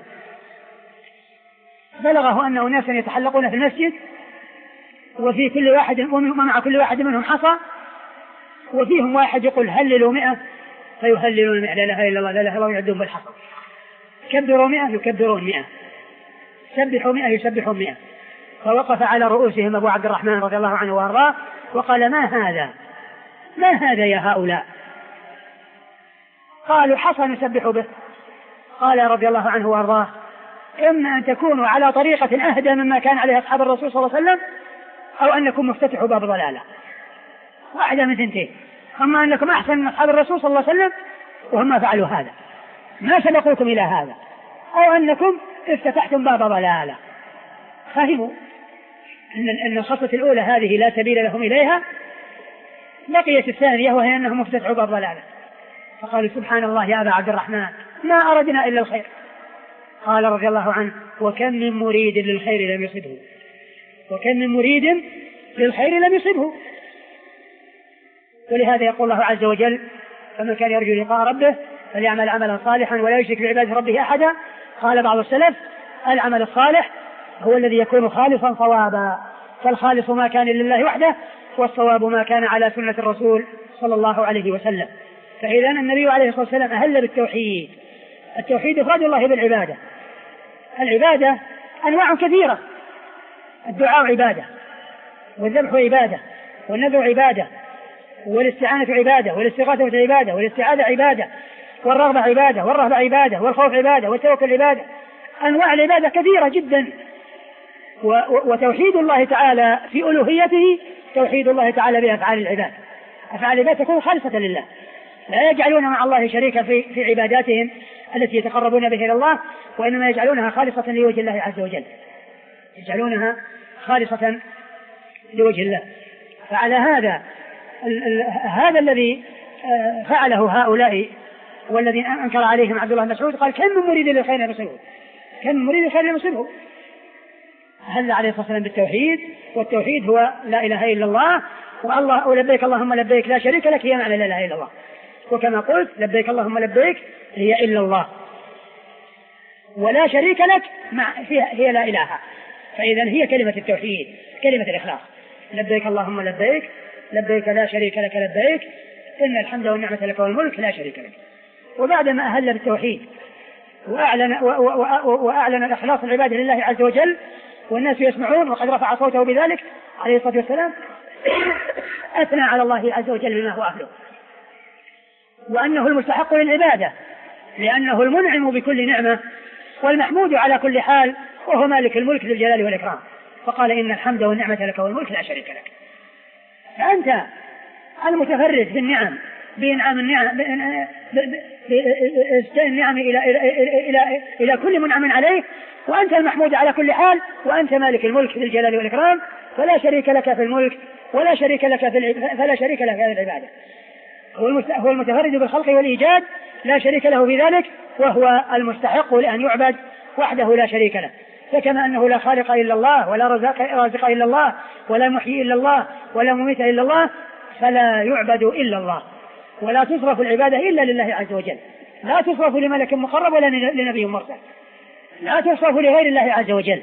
بلغه أن أناسا يتحلقون في المسجد، وفي كل واحد ومع كل واحد منهم حصى، وفيهم واحد يقول: هللوا مئة فيهللون مئة، لا إله إلا الله لا إله إلا الله، يعدون بالحصى. كبروا مئة يكبرون مئة، سبحوا مئة يسبحون مئة. فوقف على رؤوسهم أبو عبد الرحمن رضي الله عنه وأرضاه وقال: ما هذا ما هذا يا هؤلاء؟ قالوا: حصى نسبح به. قال رضي الله عنه وأرضاه: إما أن تكونوا على طريقة أهدى مما كان عليه أصحاب الرسول صلى الله عليه وسلم، أو أنكم مفتتحوا باب ضلالة، واحدة من ثنتين. أما أنكم أحسن من أصحاب الرسول صلى الله عليه وسلم وهم فعلوا هذا، ما سبقوكم إلى هذا، أو أنكم افتتحتم باب ضلالة. فهموا أن الخطوة الأولى هذه لا سبيل لهم إليها، بقيت الثانية وهي أنهم افتتحوا باب ضلالة. فقالوا: سبحان الله يا أبا عبد الرحمن ما أردنا إلا الخير. قال رضي الله عنه: وكم من مريد للخير لم يصبه، وكم من مريد للخير لم يصبه. ولهذا يقول الله عز وجل: فمن كان يرجو لقاء ربه فليعمل عملا صالحا ولا يشرك بعبادة ربه أحدا. قال بعض السلف: العمل الصالح هو الذي يكون خالصا صوابا، فالخالص ما كان لله وحده، والصواب ما كان على سنة الرسول صلى الله عليه وسلم. فإذا النبي عليه الصلاة والسلام أهل بالتوحيد، التوحيد إفراد الله بالعبادة، العبادة أنواع كثيرة، الدعاء عبادة، والذبح عبادة، والنذر عبادة، والاستعانة عبادة، والاستغاثة عبادة، والاستعاذة عبادة، والرغبة عبادة، والرهبة عبادة، والخوف عبادة، والتوكل عبادة. أنواع العبادة كثيرة جدا. وتوحيد الله تعالى في ألوهيته توحيد الله تعالى بأفعال العباد. أفعال العباد تكون خالصة لله، لا يجعلون مع الله شريكا في, في عباداتهم التي يتقربون به إلى الله، وإنما يجعلونها خالصة لوجه الله عز وجل، يجعلونها خالصة لوجه الله. فعلى هذا ال ال هذا الذي فعله هؤلاء والذي أنكر عليهم عبد الله بن مسعود، قال: كم من مريد للخير يبصره، كم من مريد للخير يبصره. هل عليه الصلاة والسلام بالتوحيد، والتوحيد هو لا إله إلا الله، والله ولبيك اللهم لبيك لا شريك لك، هي معنى لا إله إلا الله. وكما قلت لبيك اللهم لبيك هي إلا الله، ولا شريك لك مع هي لا إله. فإذا هي كلمة التوحيد، كلمة الإخلاص. لبيك اللهم لبيك لبيك لا شريك لك لبيك إن الحمد والنعمة لك والملك لا شريك لك. وبعدما أهل بالتوحيد وأعلن, وأعلن الإخلاص العبادة لله عز وجل والناس يسمعون وقد رفع صوته بذلك عليه الصلاة والسلام، أثنى على الله عز وجل بما هو أهله، وأنه المستحق للعبادة لأنه المنعم بكل نعمة والمحمود على كل حال، وهو مالك الملك ذي الجلال والإكرام. فقال: إن الحمد والنعمة لك والملك لا شريك لك. فأنت المتفرد بالنعم، بإنعام النعم النعم إلى, إلى, إلى, إلى كل منعم عليه، وأنت المحمود على كل حال، وأنت مالك الملك ذي الجلال والإكرام، فلا شريك لك في الملك ولا شريك لك في فلا شريك لك في هذه العبادة. هو المتفرد بالخلق والإيجاد لا شريك له في ذلك، وهو المستحق لأن يعبد وحده لا شريك له. فكما أنه لا خالق إلا الله، ولا رازق إلا الله، ولا محيي إلا الله، ولا مميت إلا الله، فلا يعبد إلا الله، ولا تصرف العبادة إلا لله عز وجل، لا تصرف لملك مقرب ولا لنبي مرسل، لا تصرف لغير الله عز وجل.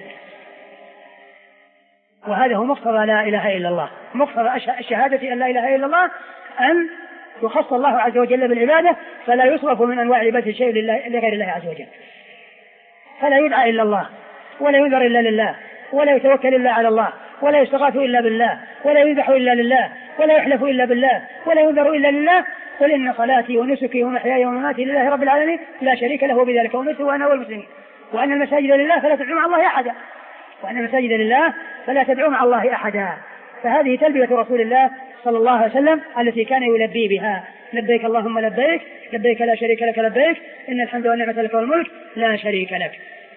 وهذا هو مقتضى لا إله إلا الله، مقتضى الشهادة أن لا إله إلا الله، أن يخص الله عز وجل بالعبادة، فلا يصرف من أنواع عبادة شيء لغير الله عز وجل، فلا يدعى إلا الله، ولا ينذر إلا لله، ولا يتوكل إلا على الله، ولا يستغاث إلا بالله، ولا يذبح إلا لله، ولا يحلف إلا بالله، ولا ينذر إلا لله. قل إن صلاتي ونسكي ومحياي ومماتي لله رب العالمين لا شريك له بذلك أمرت وأنا والمسلمين، وأن المساجد لله فلا تدعو مع الله أحدا، وأن المساجد لله فلا تدعو مع الله أحدا. فهذه تلبية رسول الله صلى الله عليه وسلم التي كان يلبي بها: لبيك اللهم لبيك لبيك لا شريك لك لبيك إن الحمد والنعمة لك والملك لا شريك لك.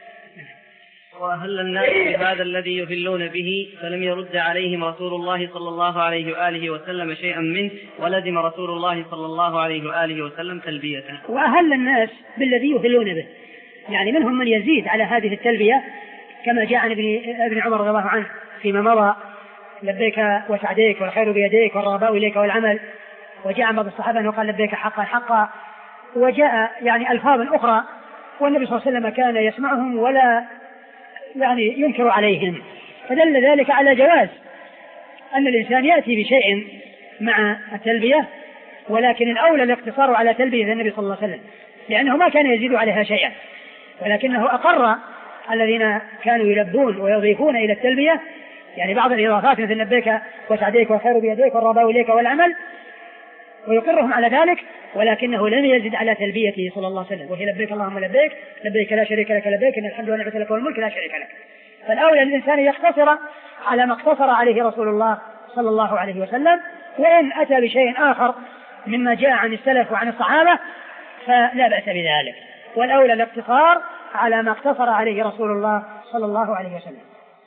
وأهل الناس بهذا الذي يهلون به فلم يرد عليهم رسول الله صلى الله عليه وآله وسلم شيئا منه، ولزم رسول الله صلى الله عليه وآله وسلم تلبيته. وأهل الناس بالذي يهلون به، يعني منهم من يزيد على هذه التلبية كما جاء عن ابن عمر رضي الله عنه فيما مضى: لبيك وسعديك والخير بيديك والرغباء إليك والعمل. وجاء بعض الصحابة أنه قال: لبيك حقا حقا. وجاء يعني ألفاظ أخرى، والنبي صلى الله عليه وسلم كان يسمعهم ولا يعني ينكر عليهم، فدل ذلك على جواز أن الإنسان يأتي بشيء مع التلبية، ولكن الأولى الاقتصار على تلبية النبي صلى الله عليه وسلم، لأنه ما كان يزيد عليها شيئا، ولكنه أقر الذين كانوا يلبون ويضيفون إلى التلبية يعني بعض الإضافات مثل لبيك وسعديك والخير بيديك والرغباء إليك والعمل، ويقرهم على ذلك، ولكنه لم يزد على تلبيته صلى الله عليه وسلم، وهي لبيك اللهم لبيك لبيك لا شريك لك لبيك إن الحمد والنعمة لك والملك لا شريك لك. فالأولى الإنسان يقتصر على ما اقتصر عليه رسول الله صلى الله عليه وسلم، وإن أتى بشيء آخر مما جاء عن السلف وعن الصحابة فلا بأس بذلك، والأولى الاقتصار على ما اقتصر عليه رسول الله صلى الله عليه وسلم.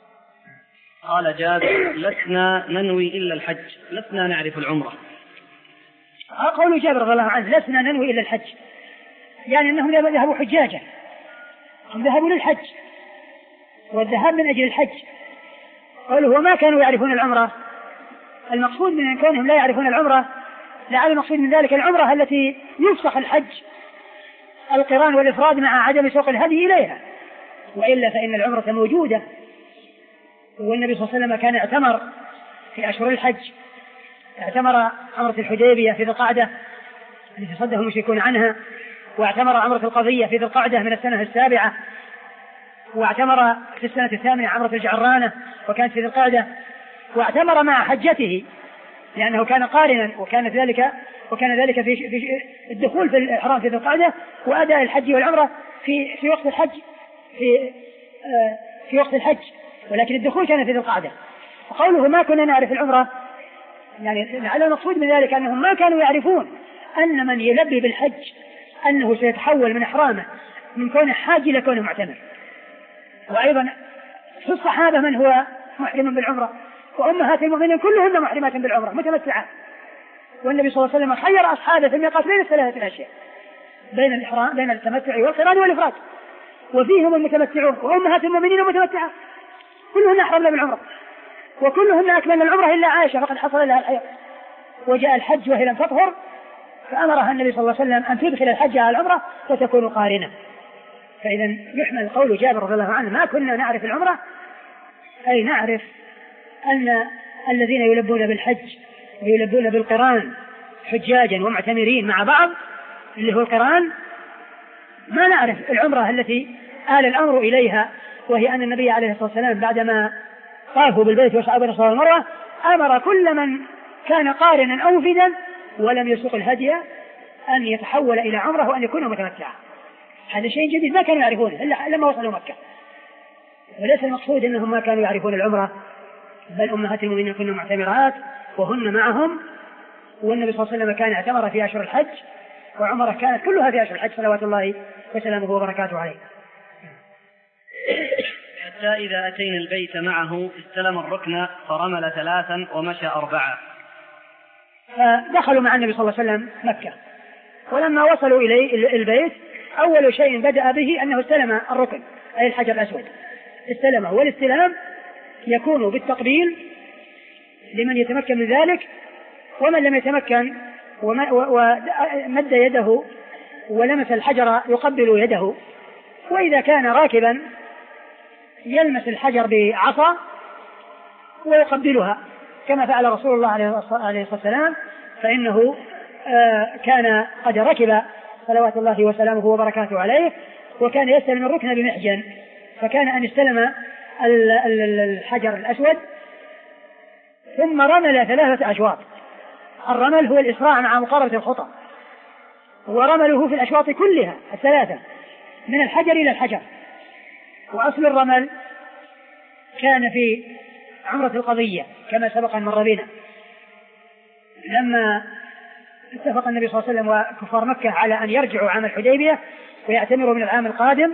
قال جابر: لسنا ننوي إلا الحج، لسنا نعرف العمرة. قول جابر رضي الله عنه: لسنا ننوي إلا الحج، يعني أنهم ذهبوا حجاجا، هم ذهبوا للحج، والذهاب من أجل الحج. قالوا وما كانوا يعرفون العمرة، المقصود من كونهم لا يعرفون العمرة لعل المقصود من ذلك العمرة التي يفسخ الحج القران والإفراد مع عدم سوق الهدي إليها، وإلا فإن العمرة موجودة. والنبي صلى الله عليه وسلم كان اعتمر في أشهر الحج، اعتمر عمرة الحديبية في ذي القعدة التي صده المشركون عنها، واعتمر عمرة القضية في ذي القعدة من السنة السابعة، واعتمر في السنة الثامنة عمرة الجعرانة وكانت في ذي القعدة، واعتمر مع حجته لأنه كان قارنا، وكان ذلك وكان ذلك في في الدخول في الإحرام في ذي القعدة وأداء الحج والعمرة في في وقت الحج في في وقت الحج، ولكن الدخول كان في ذي القعدة. وقوله ما كنا نعرف العمرة يعني على المقصود من ذلك أنهم ما كانوا يعرفون أن من يلبي بالحج أنه سيتحول من إحرامه من كونه حاج إلى كونه معتمر. وأيضا في الصحابة من هو محرم بالعمرة، وأمهات المؤمنين كلهن محرمات بالعمرة متمتعات، والنبي صلى الله عليه وسلم خير أصحابه في الميقات بين الثلاثة الأشياء، بين الإحرام بين التمتع والقران والإفراد، وفيهم المتمتعون وأمهات المؤمنين المتمتعات كلهن أحرمن بالعمرة، وكلهن أكملن العمرة إلا عائشة فقد حصل لها الحيض وجاء الحج وهي لم تطهر، فأمرها النبي صلى الله عليه وسلم أن تدخل الحج على العمرة وتكون قارنة. فإذا يحمل قول جابر رضي الله عنه ما كنا نعرف العمرة، أي نعرف أن الذين يلبون بالحج ويلبون بالقران حجاجا ومعتمرين مع بعض اللي هو القران، ما نعرف العمرة التي آل الأمر إليها، وهي أن النبي عليه الصلاة والسلام بعدما طافوا بالبيت وسعوا بين الصفا والمروة أمر كل من كان قارنا أو مفردا ولم يسوق الهدي أن يتحول إلى عمره وأن يكون متمتعا. هذا شيء جديد ما كانوا يعرفونه إلا لما وصلوا مكة، وليس المقصود أنهم ما كانوا يعرفون العمرة، بل أمهات المؤمنين كن معتمرات وهن معهم، والنبي صلى الله عليه وسلم كان اعتمر في أشهر الحج وعمره كانت كلها في أشهر الحج صلوات الله وسلامه وبركاته عليه. حتى إذا أتينا البيت معه استلم الركن فرمل ثلاثا ومشى أربعة. فدخلوا مع النبي صلى الله عليه وسلم مكة، ولما وصلوا إليه البيت أول شيء بدأ به أنه استلم الركن أي الحجر الأسود، استلمه، والاستلام يكون بالتقبيل لمن يتمكن من ذلك، ومن لم يتمكن ومد يده ولمس الحجر يقبل يده، وإذا كان راكبا يلمس الحجر بعصا ويقبلها كما فعل رسول الله عليه الصلاة والسلام، فإنه كان قد ركب صلوات الله وسلامه وبركاته عليه وكان يستلم الركن بمحجن، فكان أن استلم الحجر الأسود ثم رمل ثلاثة أشواط. الرمل هو الإسراع مع مقاربة الخطى، ورمله في الأشواط كلها الثلاثة من الحجر إلى الحجر. وأصل الرمل كان في عمرة القضية كما سبق أن مر بنا، لما اتفق النبي صلى الله عليه وسلم وكفار مكة على أن يرجعوا عام الحديبية ويعتمروا من العام القادم،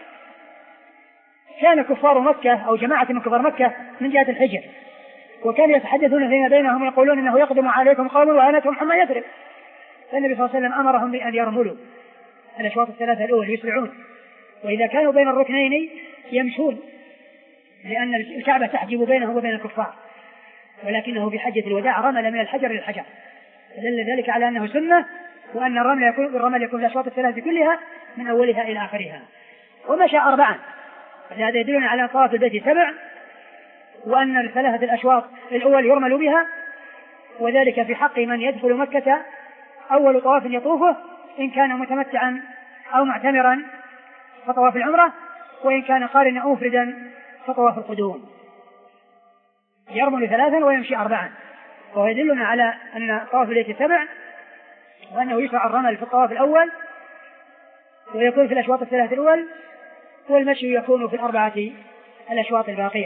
كان كفار مكة أو جماعة من كفار مكة من جهة الحجر، وكانوا يتحدثون فيما بينهم يقولون إنه يقدم عليكم قوم وأنتم حمى يثرب، فالنبي صلى الله عليه وسلم أمرهم بأن يرملوا الأشواط الثلاثة الأول يسرعون، وإذا كانوا بين الركنين يمشون لأن الكعبة تحجب بينهم وبين الكفار، ولكنه في حجة الوداع رمل من الحجر إلى الحجر، دل ذلك على أنه سنة، وأن الرمل يكون, الرمل يكون في الأشواط الثلاثة كلها من أولها إلى آخرها. ومشى أربعا، هذا يدلنا على طواف البيت سبع، وأن الثلاثة الأشواط الأول يرمل بها، وذلك في حق من يدخل مكة أول طواف يطوفه إن كان متمتعا أو معتمرا فطواف العمرة، وإن كان قارنا أو مفردا فطواف القدوم. يرمل ثلاثا ويمشي أربعا، وهو يدلنا على أن طواف البيت سبع، وأنه يشرع الرمل في الطواف الأول ويكون في الأشواط الثلاثة الأول، والمشي يكون في الأربعة الأشواط الباقية.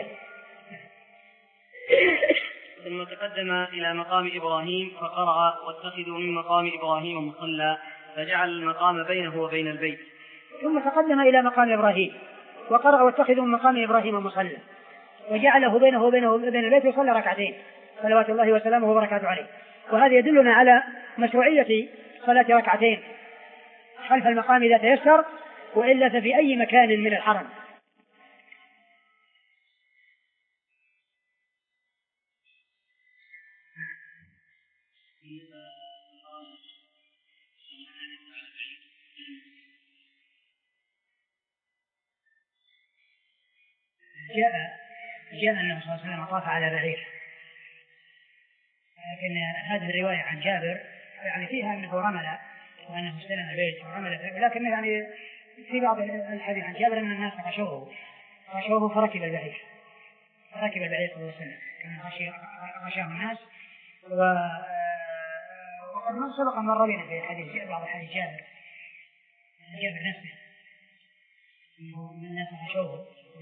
ثم تقدم إلى مقام إبراهيم فقرأ واتخذوا من مقام إبراهيم مصلى، فجعل المقام بينه وبين البيت. ثم تقدم إلى مقام إبراهيم وقرأ واتخذوا من مقام إبراهيم مصلى، وجعله بينه وبينه وبين البيت وصلى ركعتين صلوات الله وسلامه وبركاته عليه. وهذا يدلنا على مشروعية صلاة ركعتين خلف المقام إذا تيسر، وإلا ففي أي مكان من الحرم. جاء جاء النبي صلى الله عليه وسلم طاف على بعير، لكن هذه الرواية عن جابر يعني فيها أنه رمل وأنه استلم البيت ورمل، لكن يعني في بعض الحديث عن جابر أن الناس نقشوه غشوه فركب البعير، فركب البعير صلى الله عليه وسلم كما غشاه الناس. وقد من سبق مر بنا في الحديث بعض حديث جابر جابر نفسه من الناس غشوه.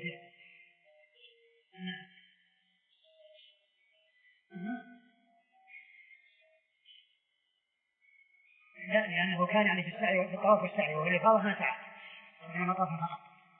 لا، لأنه كان يعني في السعي في الطواف والسعي، واللي فاض ما سعى إنما طاف فقط.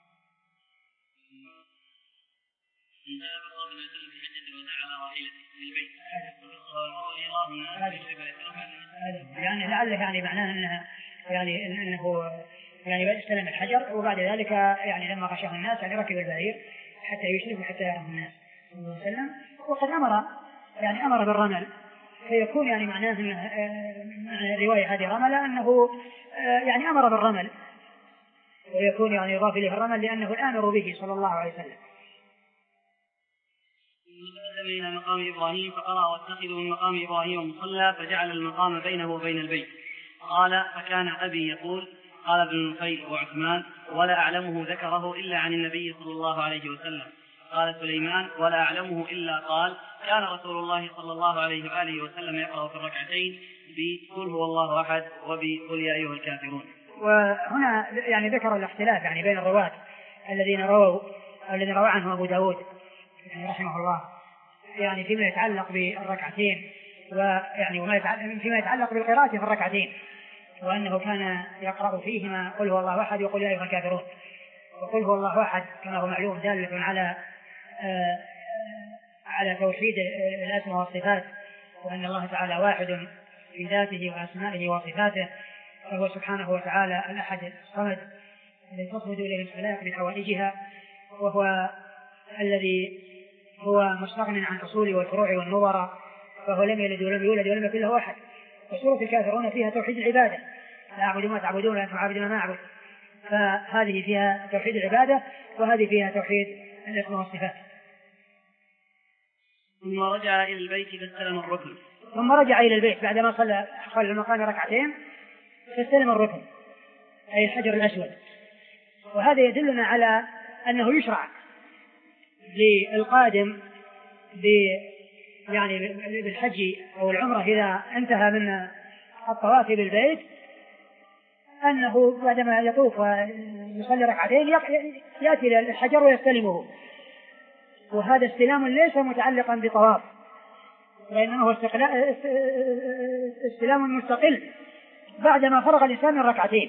يعني لعله يعني معناه أنها يعني أنه يعني استلم الحجر وبعد ذلك يعني لما غشاه الناس يعني ركب البعير حتى يشرف حتى يراه الناس صلى الله عليه وسلم. وقد أمر يعني أمر بالرمل، فيكون يعني معناه أنه معنى الرواية هذه رمل أنه يعني أمر بالرمل، ويكون يعني يضاف إليه الرمل لأنه الآمر به صلى الله عليه وسلم. تقدم إلى مقام إبراهيم فقرأ واتخذوا من مقام إبراهيم مصلى فجعل المقام بينه وبين البيت. قال فكان أبي يقول قال ابن النفيل وعثمان ولا أعلمه ذكره إلا عن النبي صلى الله عليه وسلم. قال سليمان ولا أعلمه إلا قال كان رسول الله صلى الله عليه وآله وسلم يقرأ في الركعتين بقل هو الله أحد وبقل يا أيها الكافرون. وهنا يعني ذكر الاختلاف يعني بين الرواة الذين رووا الذين روى عنه أبو داود يعني رحمه الله يعني فيما يتعلق بالركعتين ويعني وما يتعلق فيما يتعلق بالقراءة في الركعتين، وأنه كان يقرأ فيهما قل هو الله أحد وقل يا أيها الكافرون. وقل هو الله أحد كما هو معلوم دالة على آه على توحيد الأسماء والصفات، وأن الله تعالى واحد في ذاته وأسمائه وصفاته، فهو سبحانه وتعالى الأحد الصمد الذي تصمد إليه الخلائق بحوائجها، وهو الذي هو مستغن عن أصول والفروع والنظر، فهو لم يلد ولم يولد ولم يكن له أحد. وسورة الكافرون فيها توحيد العبادة لا أعبد ما تعبدون وأنتم عابدون ما أعبد، فهذه فيها توحيد العبادة وهذه فيها توحيد الأسماء والصفات. ثم رجع إلى البيت فاستلم الركن ثم رجع إلى البيت بعدما صلى خلف المقام ركعتين فاستلم الركن أي الحجر الأسود. وهذا يدلنا على أنه يشرع للقادم يعني بالحج أو العمرة إذا انتهى من الطواف بالبيت أنه بعدما يطوف ويصلي ركعتين يأتي إلى الحجر ويستلمه. وهذا استلام ليس متعلقا بطواف، وإنما هو استلام مستقل بعدما فرغ الإنسان من ركعتين.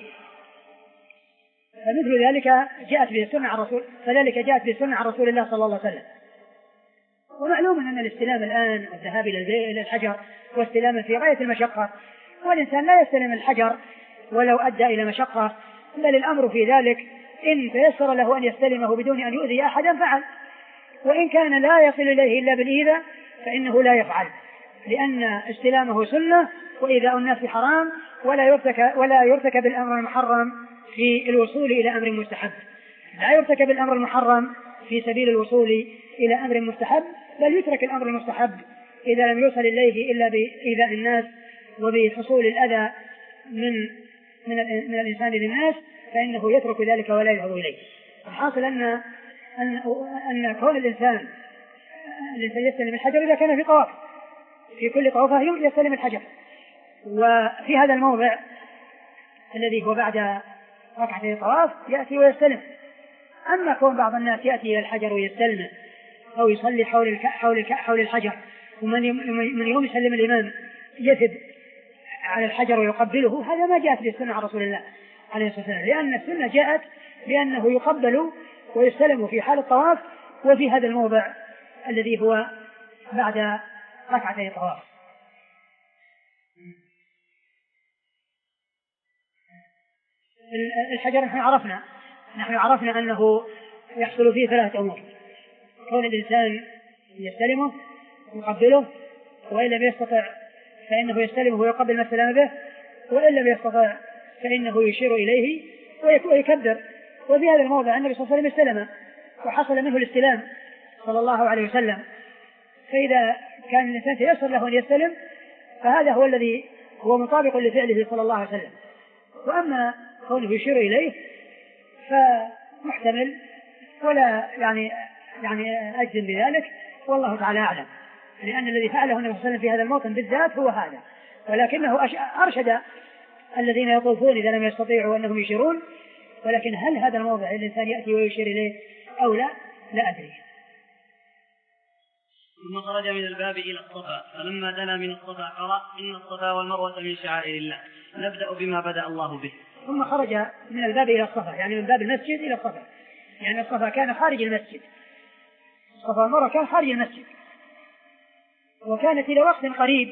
فمثل ذلك جاءت به السنة عن رسول فذلك جاءت به السنة عن رسول الله صلى الله عليه وسلم. ومعلوم أن الاستلام الآن والذهاب إلى الحجر واستلام في غاية المشقة، والإنسان لا يستلم الحجر ولو أدى إلى مشقة، بل الأمر في ذلك إن تيسر له أن يستلمه بدون أن يؤذي أحدا فعل، وإن كان لا يصل إليه إلا بالإيذاء فإنه لا يفعل، لأن استلامه سنة وإيذاء الناس حرام، ولا يرتكب ولا يرتكب الأمر المحرم في الوصول إلى أمر مستحب. لا يرتكب الأمر المحرم في سبيل الوصول إلى أمر مستحب، بل يترك الأمر المستحب إذا لم يوصل إليه إلا بإيذاء الناس وبحصول الأذى من من من الإنسان للناس، فإنه يترك ذلك ولا يذهب إليه. الحاصل أن أن أن كون الإنسان الإنسان يستلم الحجر إذا كان في طواف، في كل طواف يستلم الحجر. وفي هذا الموضع الذي هو بعد ركعتي الطواف يأتي ويستلم. أما كون بعض الناس يأتي إلى الحجر ويستلمه أو يصلي حول الك... حول الك... حول الحجر، ومن من يوم يسلم الإمام يثب على الحجر ويقبله، هذا ما جاءت به السنة عن رسول الله عليه الصلاة والسلام، لأن السنة جاءت بأنه يقبل ويستلم في حال الطواف وفي هذا الموضع الذي هو بعد ركعتي الطواف. الحجر نحن عرفنا نحن عرفنا أنه يحصل فيه ثلاثة أمور: كون الإنسان يستلمه ويقبله، وإن لم يستطع فإنه يستلمه ويقبل ما استلم به، وإن لم يستطع فإنه يشير إليه ويكبر. وفي هذا الموضع النبي صلى الله عليه وسلم استلم وحصل منه الاستلام صلى الله عليه وسلم، فإذا كان الإنسان تيسر له أن يستلم فهذا هو الذي هو مطابق لفعله صلى الله عليه وسلم. وأما كونه يشير إليه فمحتمل ولا يعني يعني أجزم بذلك، والله تعالى أعلم، لأن الذي فعله النبي صلى الله عليه وسلم في هذا الموطن بالذات هو هذا، ولكنه أرشد الذين يطوفون إذا لم يستطيعوا أنهم يشيرون، ولكن هل هذا الموضع الإنسان يأتي ويشير إليه أو لا لا أدري. ثم خرج من الباب إلى الصفا، فلما دنا من الصفا قرأ إن الصفا والمروة من شعائر الله، نبدأ بما بدأ الله به. ثم خرج من الباب إلى الصفا، يعني من باب المسجد إلى الصفا، يعني الصفا كان خارج المسجد، الصفا والمروة كان خارج المسجد، وكانت إلى وقت قريب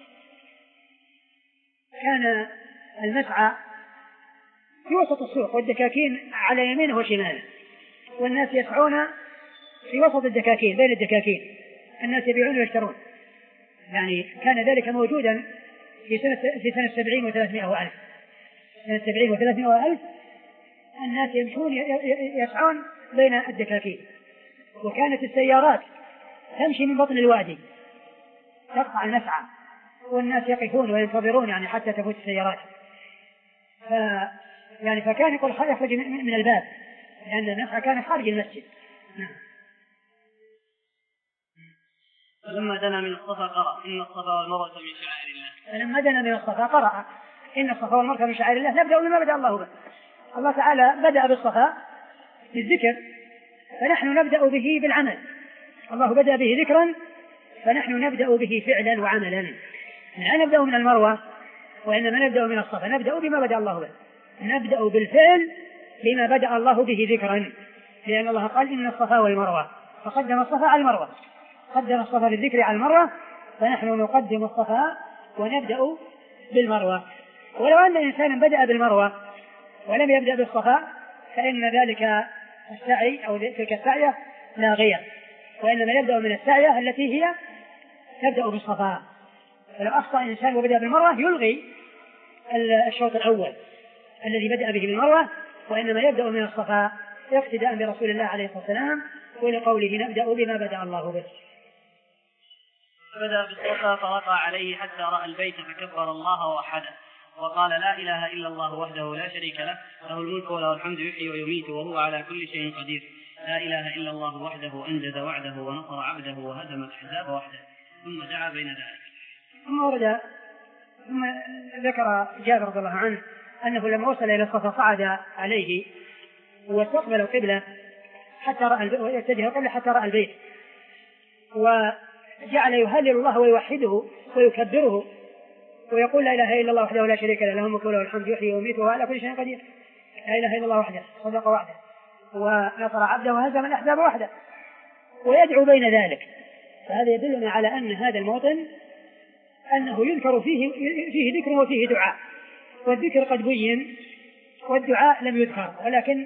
كان المسعى في وسط السوق والدكاكين على يمينه وشماله، والناس يسعون في وسط الدكاكين بين الدكاكين، الناس يبيعون ويشترون، يعني كان ذلك موجودا في سنة في سنة سبعين وثلاثمائة وألف، سنة سبعين وثلاثمائة وألف الناس يمشون يسعون بين الدكاكين، وكانت السيارات تمشي من بطن الوادي تقطع المسعى، والناس يقفون وينتظرون يعني حتى تفوت السيارات، ف يعني فكان يقول يخرج من الباب لأن المسعى كان خارج المسجد. فلما دنا من الصفا قرأ إن الصفا والمروة من شعائر الله. فلما دنا من الصفا قرأ إن الصفا والمروة من شعائر الله، نبدأ بما بدأ الله به. الله تعالى بدأ بالصفا بالذكر، فنحن نبدأ به بالعمل. الله بدأ به ذكرا، فنحن نبدأ به فعلا وعملا، لا نبدأ من المروة وإنما نبدأ من الصفا، نبدأ بما بدأ الله به، نبدأ بالفعل بما بدأ الله به ذكرا، لأن الله قال إن الصفا والمروة، فقدم الصفا على المروة، قدم الصفا للذكر على المروة، فنحن نقدم الصفا ونبدأ بالمروة. ولو أن إنسانا بدأ بالمروة ولم يبدأ بالصفا فإن ذلك السعي أو تلك السعية لاغية، وإنما يبدأ من السعية التي هي تبدأ بالصفا. فلو أخطأ إنسان وبدأ بالمروة يلغي الشوط الأول الذي بدأ به بالمروة، وإنما يبدأ من الصفا اقتداء برسول الله عليه الصلاة والسلام، ولقوله نبدأ بما بدأ الله به. بدأ بالصفا فرقى عليه حتى رأى البيت فكبر الله ووحده وقال لا إله إلا الله وحده لا شريك له، له الملك وله الحمد يحيي ويميت وهو على كل شيء قدير، لا إله إلا الله وحده أنجز وعده ونصر عبده وهزم الأحزاب وحده، ثم دعا بين ذلك. ثم ورد ثم ذكر جابر رضي الله عنه أنه لما وصل إلى الصفا صعد عليه واستقبل القبلة حتى رأى يتجه القبلة حتى رأى البيت، وجعل يهلل الله ويوحده ويكبره ويقول لا إله إلا الله وحده لا شريك له، له الملك وله الحمد يحيي ويميت وهو على كل شيء قدير، لا إله إلا الله وحده صدق وحده ونصر عبده وهزم الأحزاب وحده، ويدعو بين ذلك. فهذا يدلنا على أن هذا الموطن أنه يذكر فيه فيه ذكر وفيه دعاء، والذكر قد بين والدعاء لم يذكر، ولكن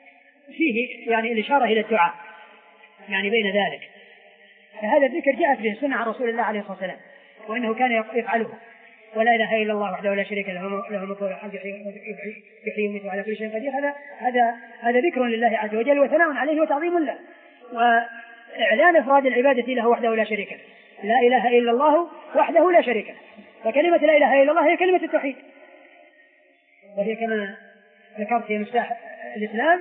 فيه يعني الإشارة إلى الدعاء يعني بين ذلك. فهذا الذكر جاءت به السنة عن رسول الله عليه الصلاة والسلام، وإنه كان يفعله، ولا إله إلا الله وحده لا شريك له، له الملك وله الحمد يحيي ويميت على كل شيء قدير. هذا هذا هذا ذكر لله عز وجل وثناء عليه وتعظيم له، وإعلان إفراد العبادة له وحده لا شريك له، لا إله إلا الله وحده لا شريك له. فكلمة لا إله إلا الله هي كلمة التوحيد، وهي كما ذكرت هي مفتاح الإسلام،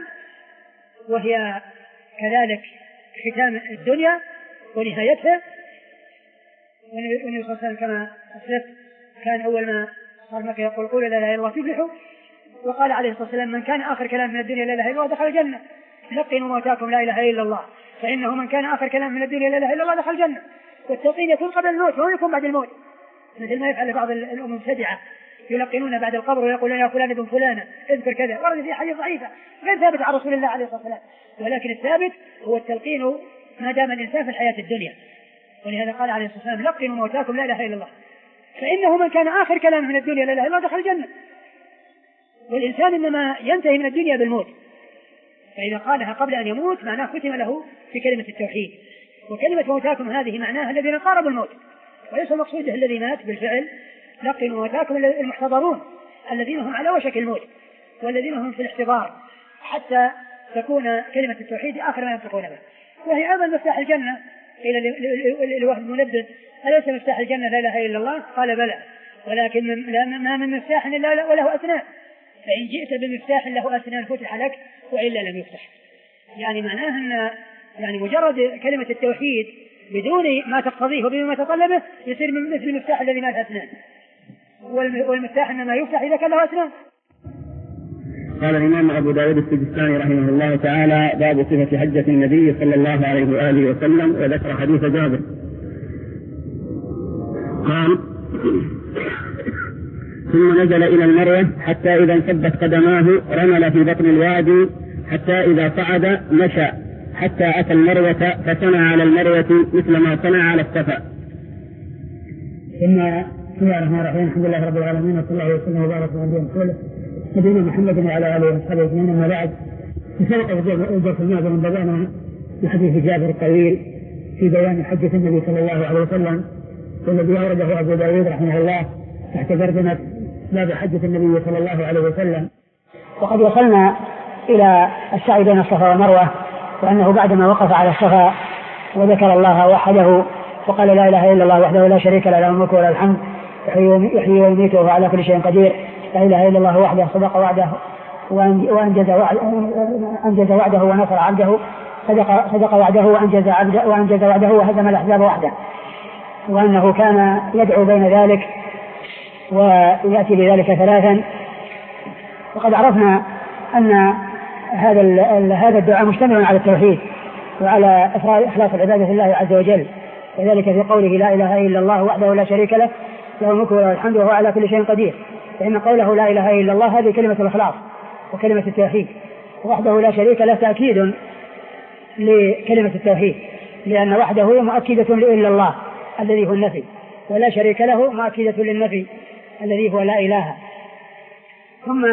وهي كذلك ختام الدنيا ونهايتها. والنبي صلى الله عليه وسلم كما أسلفت كان أول ما صار مكة يقول قولوا لا إله إلا الله تفلحوا، وقال عليه الصلاة والسلام من كان آخر كلام من الدنيا لا إله إلا الله دخل الجنة، لقنوا موتاكم لا إله إلا الله، فإنه من كان آخر كلام من الدنيا لا إله إلا الله دخل الجنة. والتلقين يكون قبل الموت ولا يكون بعد الموت، مثل ما يفعل بعض الأمم المبتدعة يلقنون بعد القبر ويقولون يا فلان ابن فلانة اذكر كذا، ورد في حديث ضعيفة غير ثابت عن رسول الله عليه الصلاة والسلام، ولكن الثابت هو التلقين ما دام الإنسان في الحياة الدنيا. ولهذا قال عليه الصلاة والسلام لقنوا موتاكم لا إله إلا الله، فإنه من كان آخر كلام من الدنيا لا إله إلا الله دخل الجنة. والإنسان إنما ينتهي من الدنيا بالموت، فإذا قالها قبل أن يموت معناه ختم له في كلمة التوحيد. وكلمة موتاكم هذه معناها الذين قاربوا الموت، وليس مقصوده الذي مات بالفعل، لقنوا موتاكم المحتضرون الذين هم على وشك الموت والذين هم في الاحتضار حتى تكون كلمة التوحيد آخر ما ينطقون به. وهي أيضا مفتاح الجنة. قيل لوهب المنبه أليس مفتاح الجنة لا إله إلا الله؟ قال بلى، ولكن ما من مفتاح إلا وله أسنان، فإن جئت بمفتاح له أسنان فتح لك وإلا لم يفتح. يعني معناه أن يعني مجرد كلمة التوحيد بدون ما تقتضيه وبدون ما تطلبه يصير من مثل المفتاح الذي ما له أسنان، والمفتاح إنما يفتح إذا كان له أسنان. قال الإمام أبو داود السجستاني رحمه الله تعالى: باب صفة حجة النبي صلى الله عليه وآله وسلم، وذكر حديث جابر قال: ثم نزل إلى المروة حتى إذا انصبت قدماه رمل في بطن الوادي حتى إذا صعد مشى حتى أتى المروة فصنع على المروة مثل ما صنع على الصفا. ثم بسم الله الرحمن الرحيم، الحمد لله رب العالمين، وصلى الله وسلم وبارك على نبينا محمد نبينا محمد وعلى آله وصحبه أجمعين. أما بعد، فسبق الدرس الماضي من بدأنا بحديث جابر الطويل في بيان حجة النبي صلى الله عليه وسلم، والذي أورده أبو داود رحمه الله تحت ترجمة باب حجة النبي صلى الله عليه وسلم. وقد وصلنا إلى السعي بين الصفا والمروة، وأنه بعدما وقف على الصفا وذكر الله وحده وقال: لا إله إلا الله وحده لا شريك له، له الملك وله الحمد، يحيي ويميت وهو على كل شيء قدير، لا إله إلا الله وحده صدق وعده وأنجز وأنجز وعده ونصر عبده، صدق صدق وعده وأنجز عبده وأنجز وعده وهزم الأحزاب وحده، وأنه كان يدعو بين ذلك ويأتي بذلك ثلاثا. وقد عرفنا أن هذا هذا الدعاء مشتمل على التوحيد وعلى إخلاص العبادة لله عز وجل، وذلك في قوله: لا إله إلا الله وحده لا شريك له، له الملك وله الحمد وهو على كل شيء قدير. فإن قوله لا إله إلا الله هذه كلمة الإخلاص وكلمة التوحيد، وحده لا شريك له تأكيد لكلمة التوحيد، لأن وحده مؤكدة لإلا الله الذي هو النفي، ولا شريك له مؤكدة للنفي الذي هو لا إله. ثم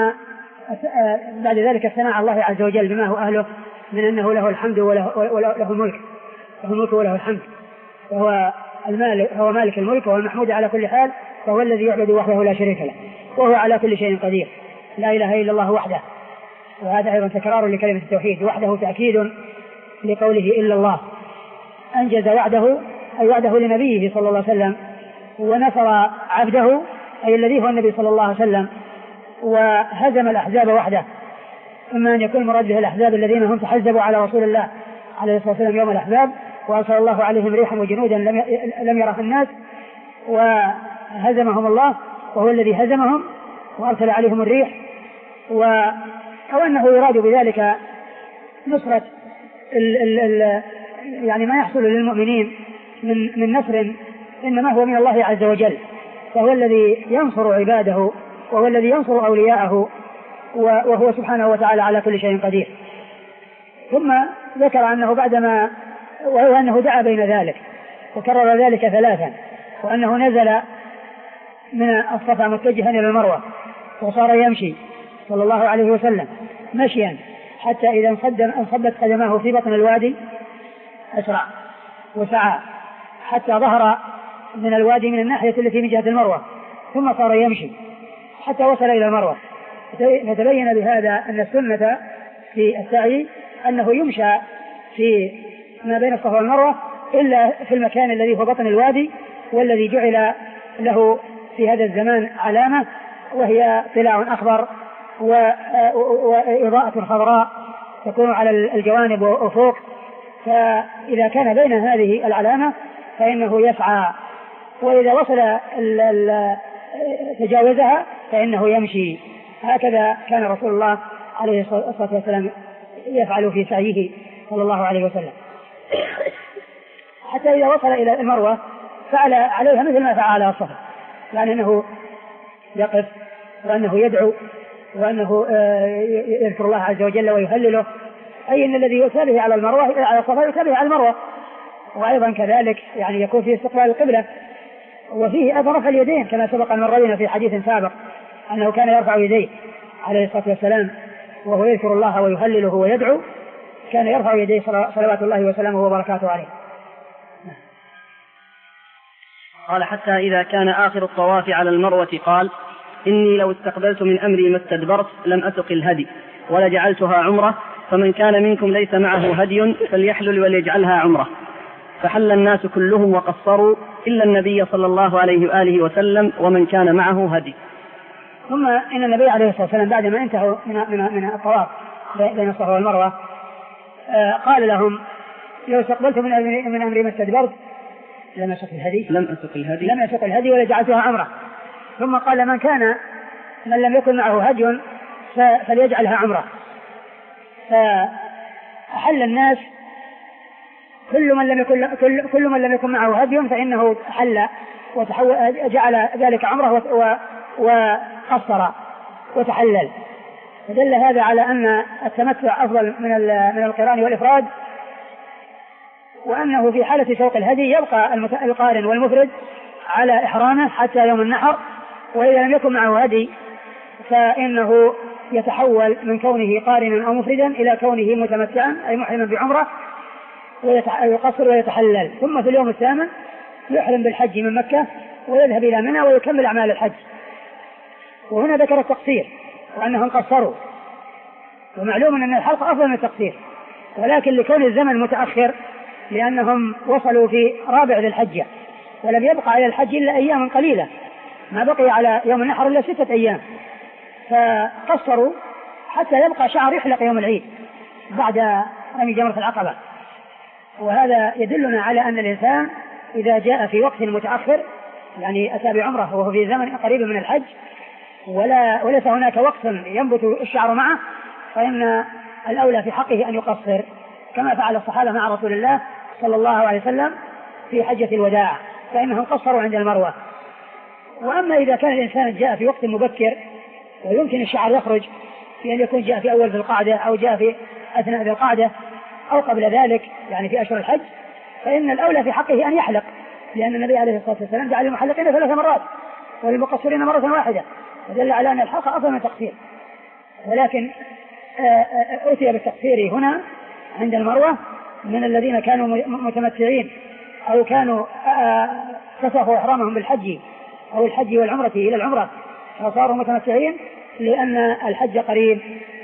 بعد ذلك اثنى الله عز وجل بما هو أهله من أنه له الحمد وله, وله الملك، له الملك وله الحمد، وهو المالك، هو مالك الملك وهو المحمود على كل حال، وهو الذي يعبد وحده لا شريك له، وهو على كل شيء قدير. لا إله إلا الله وحده، وهذا أيضا تكرار لكلمة التوحيد، وحده تأكيد لقوله إلا الله. أنجز وعده أي وعده لنبيه صلى الله عليه وسلم، ونصر عبده أي الذي هو النبي صلى الله عليه وسلم، وهزم الأحزاب وحده. إما أن يكون مراد به الأحزاب الذين هم تحزبوا على رسول الله عليه الصلاة والسلام يوم الأحزاب، وأرسل الله عليهم ريحا وجنودا لم يرها الناس وهزمهم الله، وهو الذي هزمهم وأرسل عليهم الريح. أو أنه يراد بذلك نصرة ال ال ال يعني ما يحصل للمؤمنين من, من نصر إنما هو من الله عز وجل، فهو الذي ينصر عباده وهو الذي ينصر أولياءه، وهو سبحانه وتعالى على كل شيء قدير. ثم ذكر أنه بعدما وهو أنه دعا بين ذلك وكرر ذلك ثلاثا، وأنه نزل من الصفا متجها إلى المروة وصار يمشي صلى الله عليه وسلم مشيا حتى إذا انصبت قدماه في بطن الوادي أسرع وسعى حتى ظهر من الوادي من الناحية التي من جهة المروة، ثم صار يمشي حتى وصل إلى المروة. فتبين بهذا أن السنة في السعي أنه يمشى في ما بين الصفا والمروة إلا في المكان الذي هو بطن الوادي، والذي جعل له في هذا الزمان علامة، وهي طلاع أخضر وإضاءة خضراء تكون على الجوانب وفوق. فإذا كان بين هذه العلامة فإنه يسعى، وإذا وصل تجاوزها فإنه يمشي. هكذا كان رسول الله عليه الصلاة والسلام يفعل في سعيه صلى الله عليه وسلم، حتى إذا وصل إلى المروة فعل عليها مثل ما فعل على الصفا، يعني أنه يقف وأنه يدعو وأنه يذكر الله عز وجل ويهلله، أي أن الذي يتابه على المروة على الصفا يتابه على المروة. وأيضا كذلك يعني يكون في استقبال القبلة، وفيه أيضا رفع اليدين كما سبق أن مرينا في حديث سابق أنه كان يرفع يديه عليه الصلاة والسلام وهو يذكر الله ويهلله ويدعو، كان يرفع يديه صلوات الله وسلامه وبركاته عليه. قال: حتى إذا كان آخر الطواف على المروة قال: إني لو استقبلت من أمري ما استدبرت لم أسق الهدي ولجعلتها عمرة، فمن كان منكم ليس معه هدي فليحلل وليجعلها عمرة. فحل الناس كلهم وقصروا إلا النبي صلى الله عليه وآله وسلم ومن كان معه هدي. ثم إن النبي عليه الصلاة والسلام بعدما انتهوا من, من, من الطواف بين الصفا والمروة قال لهم لو استقبلت من من أمري ما استدبرت لم أسق الهدي لم أسق الهدي لم أسق الهدي ولا جعلتها عمرة. ثم قال من كان من لم يكن معه هدي فليجعلها عمرة. فأحل الناس كل من لم يكن كل, كل من لم يكن معه هدي فإنه حل وتحول جعل ذلك عمرة وقصر وتحلل. فدل هذا على أن التمتع أفضل من من القران والإفراد، وأنه في حالة سوق الهدي يبقى القارن والمفرد على إحرامه حتى يوم النحر، وإذا لم يكن معه هدي فإنه يتحول من كونه قارنا أو مفردا إلى كونه متمتعا أي محرما بعمرة ويقصر ويتحلل. ثم في اليوم الثامن يحرم بالحج من مكة ويذهب إلى منى ويكمل أعمال الحج. وهنا ذكر التقصير وأنهم قصروا، ومعلوم أن الحلق أفضل من التقصير، ولكن لكون الزمن متأخر لأنهم وصلوا في رابع ذي الحجة ولم يبقى على الحج إلا أيام قليلة، ما بقي على يوم النحر إلا ستة أيام، فقصروا حتى يبقى شعر يحلق يوم العيد بعد رمي جمرة العقبة. وهذا يدلنا على أن الإنسان إذا جاء في وقت متأخر يعني أتى بعمره وهو في زمن قريب من الحج ولا وليس هناك وقت ينبت الشعر معه، فإن الأولى في حقه أن يقصر كما فعل الصحابة مع رسول الله صلى الله عليه وسلم في حجة الوداع، فإنهم قصروا عند المروة. وأما إذا كان الإنسان جاء في وقت مبكر ويمكن الشعر يخرج في أن يكون جاء في أول ذي القعدة أو جاء في أثناء ذي القعدة أو قبل ذلك يعني في أشهر الحج، فإن الأولى في حقه أن يحلق، لأن النبي عليه الصلاة والسلام جعل المحلقين ثلاث مرات والمقصرين مرة واحدة، ودل على أن الحلق أفضل من التقصير. ولكن أتي بالتقصير هنا عند المروة من الذين كانوا متمتعين أو كانوا فسخوا إحرامهم بالحج أو الحج والعمرة إلى العمرة فصاروا متمتعين لأن الحج قريب،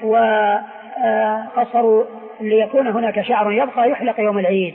وقصروا ليكون هناك شعر يبقى يحلق يوم العيد.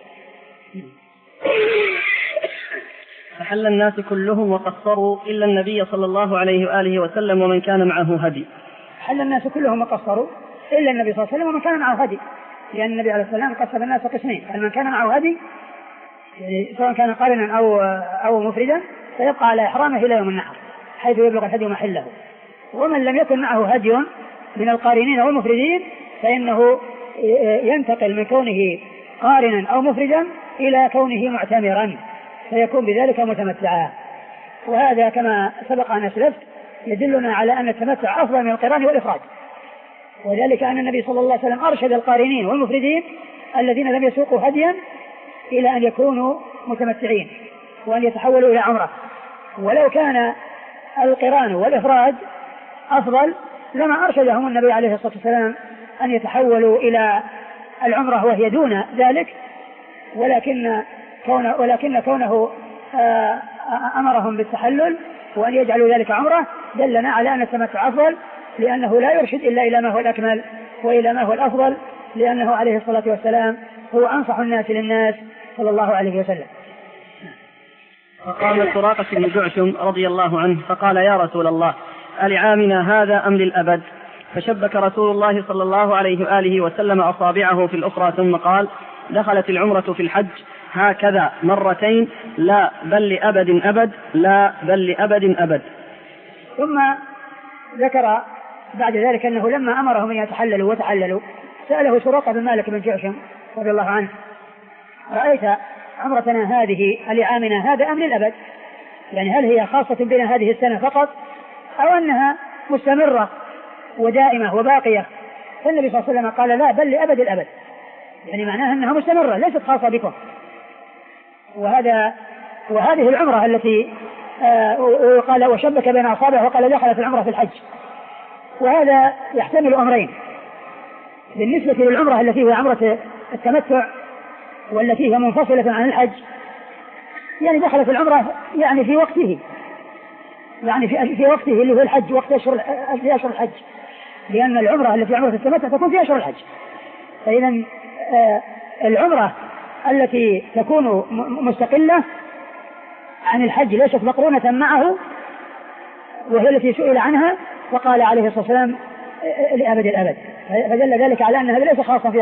فحل الناس كلهم وقصروا إلا النبي صلى الله عليه وآله وسلم ومن كان معه هدي. حل الناس كلهم وقصروا إلا النبي صلى الله عليه وسلم ومن كان معه هدي، لأن النبي عليه الصلاة والسلام قسم الناس قسمين، من كان معه هدي يعني سواء كان قارنا أو أو مفردا فيبقى على إحرامه إلى يوم النحر حيث يبلغ الهدي محله، ومن لم يكن معه هدي من القارنين والمفردين فإنه ينتقل من كونه قارنا أو مفردا إلى كونه معتمرا فيكون بذلك متمتعا. وهذا كما سبق أن أسلفت يدلنا على أن التمتع أفضل من القران والإفراد، وذلك أن النبي صلى الله عليه وسلم أرشد القارنين والمفردين الذين لم يسوقوا هديا إلى أن يكونوا متمتعين وأن يتحولوا إلى عمرة. ولو كان القران والإفراد أفضل لما أرشدهم النبي عليه الصلاة والسلام أن يتحولوا إلى العمرة وهي دون ذلك، ولكن كونه, ولكن كونه أمرهم بالتحلل وأن يجعلوا ذلك عمرة دلنا على أن التمتع أفضل، لأنه لا يرشد إلا إلى ما هو الأكمل وإلى ما هو الأفضل، لأنه عليه الصلاة والسلام هو أنصح الناس للناس صلى الله عليه وسلم. فقال سراقة بن جعشم رضي الله عنه فقال يا رسول الله ألعامنا هذا أم للأبد؟ فشبك رسول الله صلى الله عليه وآله وسلم أصابعه في الأخرى ثم قال دخلت العمرة في الحج هكذا مرتين لا بل لأبد أبد لا بل لأبد أبد. ثم ذكر بعد ذلك أنه لما أمرهم أن يتحللوا وتحللوا سأله سراقة بن مالك بن جعشم رضي الله عنه رأيت عمرتنا هذه لعامنا هذا أم للأبد؟ يعني هل هي خاصة بنا هذه السنة فقط أو أنها مستمرة ودائمة وباقية؟ فالنبي صلى الله عليه وسلم قال لا بل لأبد الأبد، يعني معناها أنها مستمرة ليست خاصة بكم. وهذا وهذه العمرة التي آه قال وشبك بين أصابعه وقال دخلت العمرة في الحج، وهذا يحتمل أمرين بالنسبة للعمرة التي هي عمرة التمتع والتي هي منفصلة عن الحج، يعني دخلت العمرة يعني في وقته، يعني في, في وقته اللي هو الحج وقت أشهر في أشهر الحج، لأن العمرة التي عمرة التمتع تكون في أشهر الحج. فإذا آه العمرة التي تكون مستقلة عن الحج ليست مقرونة معه وهي التي سئل عنها وقال عليه الصلاة والسلام لأبد الأبد، فدل ذلك على أن هذا ليس خاصا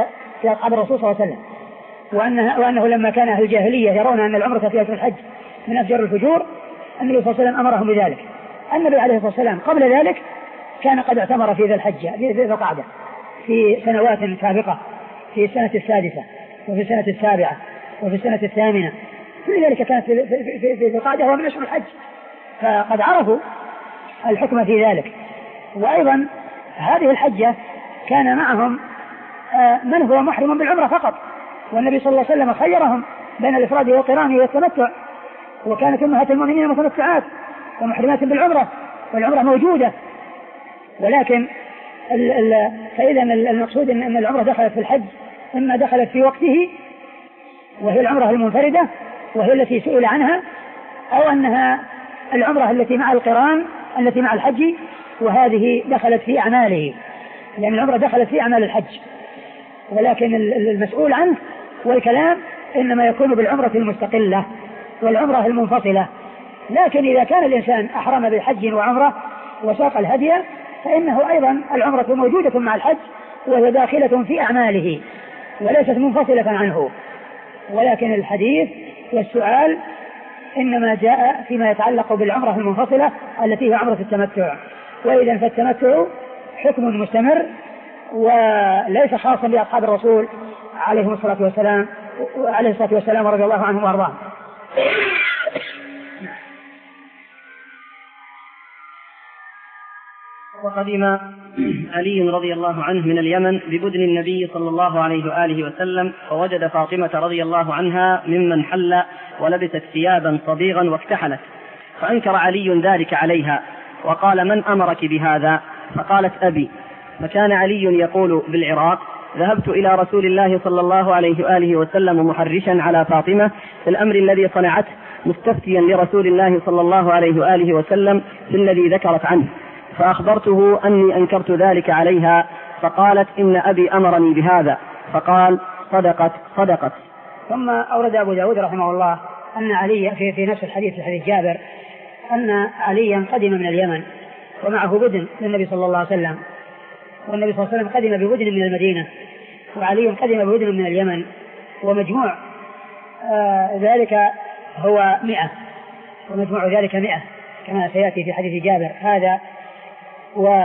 في أصحاب الرسول صلى الله عليه وسلم، وأنه, وأنه لما كان أهل الجاهلية يرون أن العمرة في أشهر الحج من أفجر الفجور النبي صلى الله عليه وسلم أمرهم بذلك. النبي عليه الصلاة والسلام قبل ذلك كان قد اعتمر في ذي الحجة في ذي القعدة في سنوات سابقة، في السنة السادسة وفي السنة السابعة وفي السنة الثامنة، كل ذلك كانت في ذي القعدة هو من أشهر الحج، فقد عرفوا الحكم في ذلك. وأيضا هذه الحجة كان معهم من هو محرم بالعمرة فقط، والنبي صلى الله عليه وسلم خيرهم بين الإفراد والقران والتمتع، وكانت أمهات المؤمنين متمتعات ومحرمات بالعمرة والعمرة موجودة. ولكن ال ال فإذا المقصود أن العمرة دخلت في الحج إما دخلت في وقته وهي العمرة المنفردة وهي التي سئل عنها، أو أنها العمرة التي مع القران التي مع الحج وهذه دخلت في أعماله، لأن العمرة دخلت في أعمال الحج. ولكن المسؤول عنه والكلام إنما يكون بالعمرة المستقلة والعمرة المنفصلة. لكن إذا كان الإنسان أحرم بالحج وعمرة وساق الهدي فإنه أيضا العمرة موجودة مع الحج وهي داخلة في أعماله وليست منفصلة عنه. ولكن الحديث والسؤال إنما جاء فيما يتعلق بالعمرة المنفصلة التي هي عمرة التمتع، وإذا فالتمتع حكم مستمر وليس خاصا بأصحاب الرسول عليه الصلاة والسلام عليه الصلاة والسلام رضي الله عنهم وأرضاهم. وقدم علي رضي الله عنه من اليمن ببدن النبي صلى الله عليه وآله وسلم، فوجد فاطمة رضي الله عنها ممن حل ولبست ثيابا صبيغا واكتحلت، فأنكر علي ذلك عليها وقال: من أمرك بهذا؟ فقالت: أبي. فكان علي يقول بالعراق: ذهبت إلى رسول الله صلى الله عليه وآله وسلم محرشا على فاطمة في الأمر الذي صنعته، مستفتيا لرسول الله صلى الله عليه وآله وسلم في الذي ذكرت عنه، فأخبرته أني أنكرت ذلك عليها، فقالت: إن أبي أمرني بهذا. فقال: صدقت صدقت. ثم أورد أبو داود رحمه الله أن علي في, في نفس الحديث في حديث جابر أن عليا قدم من اليمن ومعه بدن للنبي صلى الله عليه وسلم، والنبي صلى الله عليه وسلم قدم ببدن من المدينة وعلي قدم ببدن من اليمن، ومجموع آه ذلك هو مئة، ومجموع ذلك مئة كما سيأتي في حديث جابر هذا. و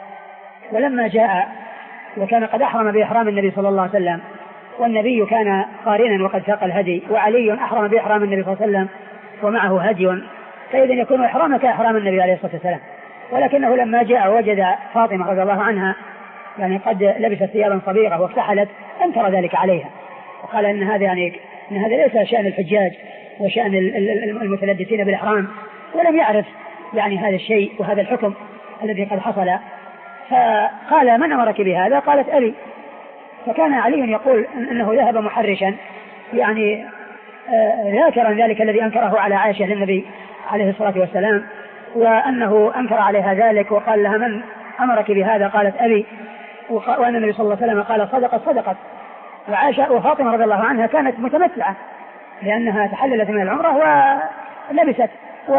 ولما جاء وكان قد أحرم بإحرام النبي صلى الله عليه وسلم، والنبي كان قارنا وقد ساق الهدي، وعلي أحرم بإحرام النبي صلى الله عليه وسلم ومعه هدي، فإذا يكون إحرامه كإحرام النبي عليه الصلاة والسلام. ولكنه لما جاء وجد فاطمة رضي الله عنها يعني قد لبست ثيابا صبيغة واكتحلت أنكر ذلك عليها، وقال إن هذا يعني إن هذا ليس شأن الحجاج وشأن المتلبسين بالإحرام، ولم يعرف يعني هذا الشيء وهذا الحكم الذي قد حصل. فقال: من أمرك بهذا؟ قالت: أبي. فكان علي يقول أنه ذهب محرشا يعني ذاكرا ذلك الذي أنكره على عائشة للنبي عليه الصلاة والسلام، وأنه أنكر عليها ذلك وقال لها: من أمرك بهذا؟ قالت: أبي. وأن النبي صلى الله عليه وسلم قال: صدقت صدقت. وعائشة وفاطمة رضي الله عنها كانت متمتعة لأنها تحللت من العمرة ولبست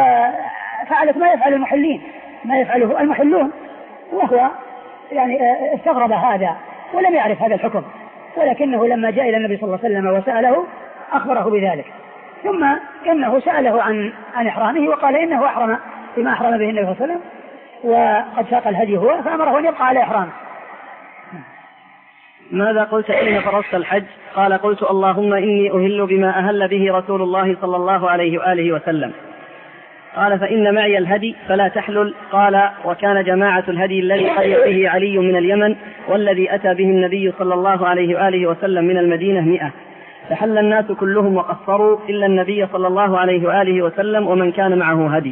وفعلت ما يفعل المحلين ما يفعله المحلون، وهو يعني استغرب هذا ولم يعرف هذا الحكم، ولكنه لما جاء إلى النبي صلى الله عليه وسلم وسأله أخبره بذلك. ثم إنه سأله عن عن إحرامه وقال إنه أحرم بما أحرم به النبي صلى الله عليه وسلم وقد ساق الهدي هو، فأمره أن يبقى على إحرامه. ماذا قلت حين فرضت الحج؟ قال: قلت: اللهم إني أهل بما أهل به رسول الله صلى الله عليه وآله وسلم. قال: فإن معي الهدي فلا تحلل. قال: وكان جماعة الهدي الذي قدم به علي من اليمن والذي أتى به النبي صلى الله عليه وآله وسلم من المدينة مئة، فحل الناس كلهم وقصروا إلا النبي صلى الله عليه وآله وسلم ومن كان معه هدي.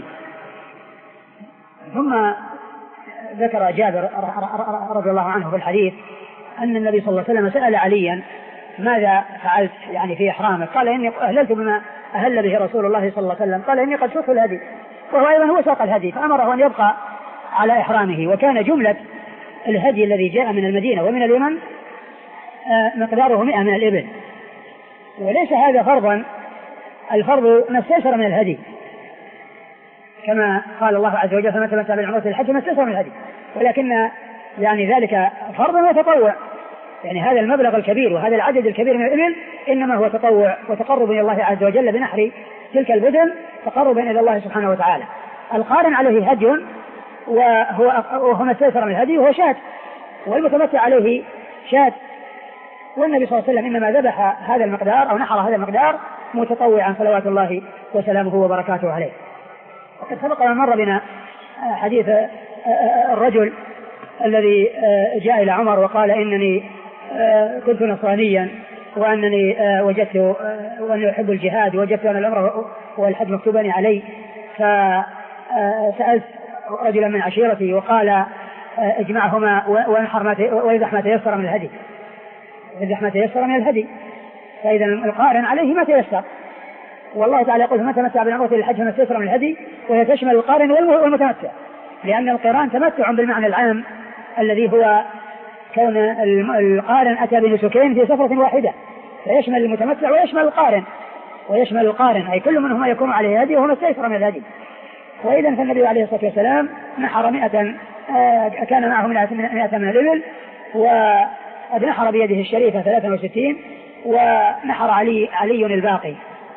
ثم ذكر جابر رضي الله عنه في الحديث أن النبي صلى الله عليه وسلم سأل عليا: ماذا فعلت يعني في إحرامك؟ قال: إني أهللت بما أهل به رسول الله صلى الله عليه وسلم. قال: إني قد سقت الهدي، وهو أيضا هو ساق الهدي، فأمره أن يبقى على إحرامه. وكان جملة الهدي الذي جاء من المدينة ومن اليمن مقداره مئة من الإبل، وليس هذا فرضا، الفرض ما استيسر من الهدي، كما قال الله عز وجل: فمن تمتع بالعمرة للحج ما استيسر من الهدي، ولكن يعني ذلك فرض وتطوع، يعني هذا المبلغ الكبير وهذا العدد الكبير من الإبل إنما هو تطوع وتقرب إلى الله عز وجل بنحر تلك البدن تقربا إلى الله سبحانه وتعالى. القارن عليه هدي وهو وهو ما استيسر من الهدي وهو شاة، والمتمتع عليه شاة. والنبي صلى الله عليه وسلم إنما ذبح هذا المقدار أو نحر هذا المقدار متطوعا صلوات الله وسلامه وبركاته عليه. وقد سبق أن مر بنا حديث الرجل الذي جاء إلى عمر وقال إنني كنت نصرانيا وأنني وجدت وأني أحب الجهاد ووجدت أن الأمر والحج مكتوبان علي، فسألت رجلا من عشيرتي وقال اجمعهما ويذبح ما تيسر من الهدي يذبح ما تيسر من الهدي. فإذا القارن عليه ما تيسر، والله تعالى يقول فمن تمتع بالعمرة للحج فما تيسر من الهدي، وهي تشمل القارن والمتمتع، لأن القران تمتع بالمعنى العام الذي هو كون القارن أتى بنسكين في سفرة واحدة، فيشمل المتمتع ويشمل القارن ويشمل القارن أي كل منهما يكون عليه هدي وهو ما تيسر من الهدي. وإذا فالنبي عليه الصلاة والسلام نحر مئة كان معه مئة من الإبل، ونحر بيده الشريفة ثلاثة وستين، ونحر علي علي الباقي.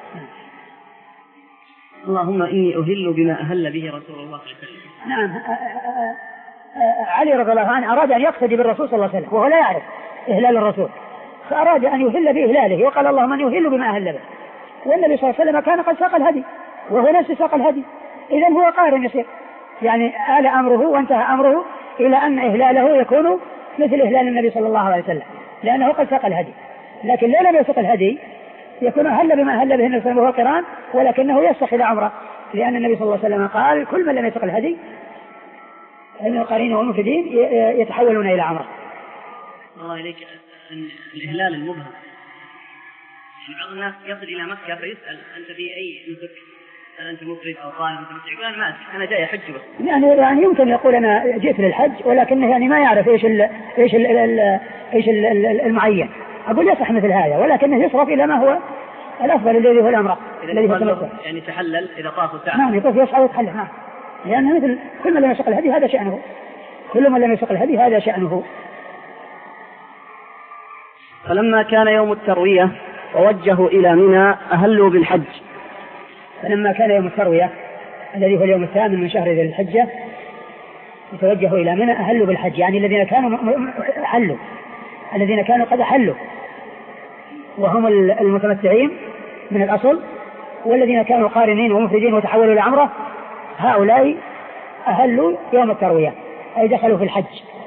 اللهم إني أهل بما أهل به رسول الله صلى الله عليه وسلم. نعم، علي رضي الله عنه أراد أن يقتدي بالرسول صلى الله عليه وسلم وهو لا يعرف إهلال الرسول، فأراد أن يهل بإهلاله وقال اللهم أن يهل بما أهل به. والنبي صلى الله عليه وسلم كان قد ساق الهدي وهو نفس ساق الهدي، إذن هو قارن يصير، يعني آل أمره وانتهى أمره إلى أن إهلاله يكون مثل إهلال النبي صلى الله عليه وسلم، لأنه قد ساق الهدي. لكن لو لم يسق الهدي يكون أهل بما أهل به النبي صلى الله عليه وسلم وهو قران، ولكنه يسق إلى عمره، لأن النبي صلى الله عليه وسلم قال كل من لم يسق الهدي فإن القارين والمفردين يتحولون إلى عمره. الله إليك الإهلال المبهم، بعض الناس يصل إلى مكة فيسأل أنت في أي نسك؟ أنت مفرد أو قارن متمتع؟ يقول ما أدري أنا جاي أحج بس. يعني يعني يمكن يقول أنا جئت للحج ولكنه يعني ما يعرف إيش ال إيش ال ال إيش ال المعين. أقول يصح مثل هذا، ولكنه يصرف إلى ما هو الأفضل الذي هو الأمر الذي هو التمتع. يعني تحلل إذا طاف ساعة. نعم يطوف يسعى ويتحلل، نعم، لأنه مثل كل من لم يسق الهدي هذا شأنه، كل من لم يسق الهدي هذا شأنه. فلما كان يوم التروية ووجهوا إلى منى أهلوا بالحج. فلما كان يوم التروية الذي هو اليوم الثامن من شهر ذي الحجة وتوجهوا إلى منى أهلوا بالحج، يعني الذين كانوا حلوا الذين كانوا قد حلوا وهم المتمتعين من الأصل، والذين كانوا قارنين ومفردين وتحولوا إلى عمرة هؤلاء أهلوا يوم التروية أي دخلوا في الحج.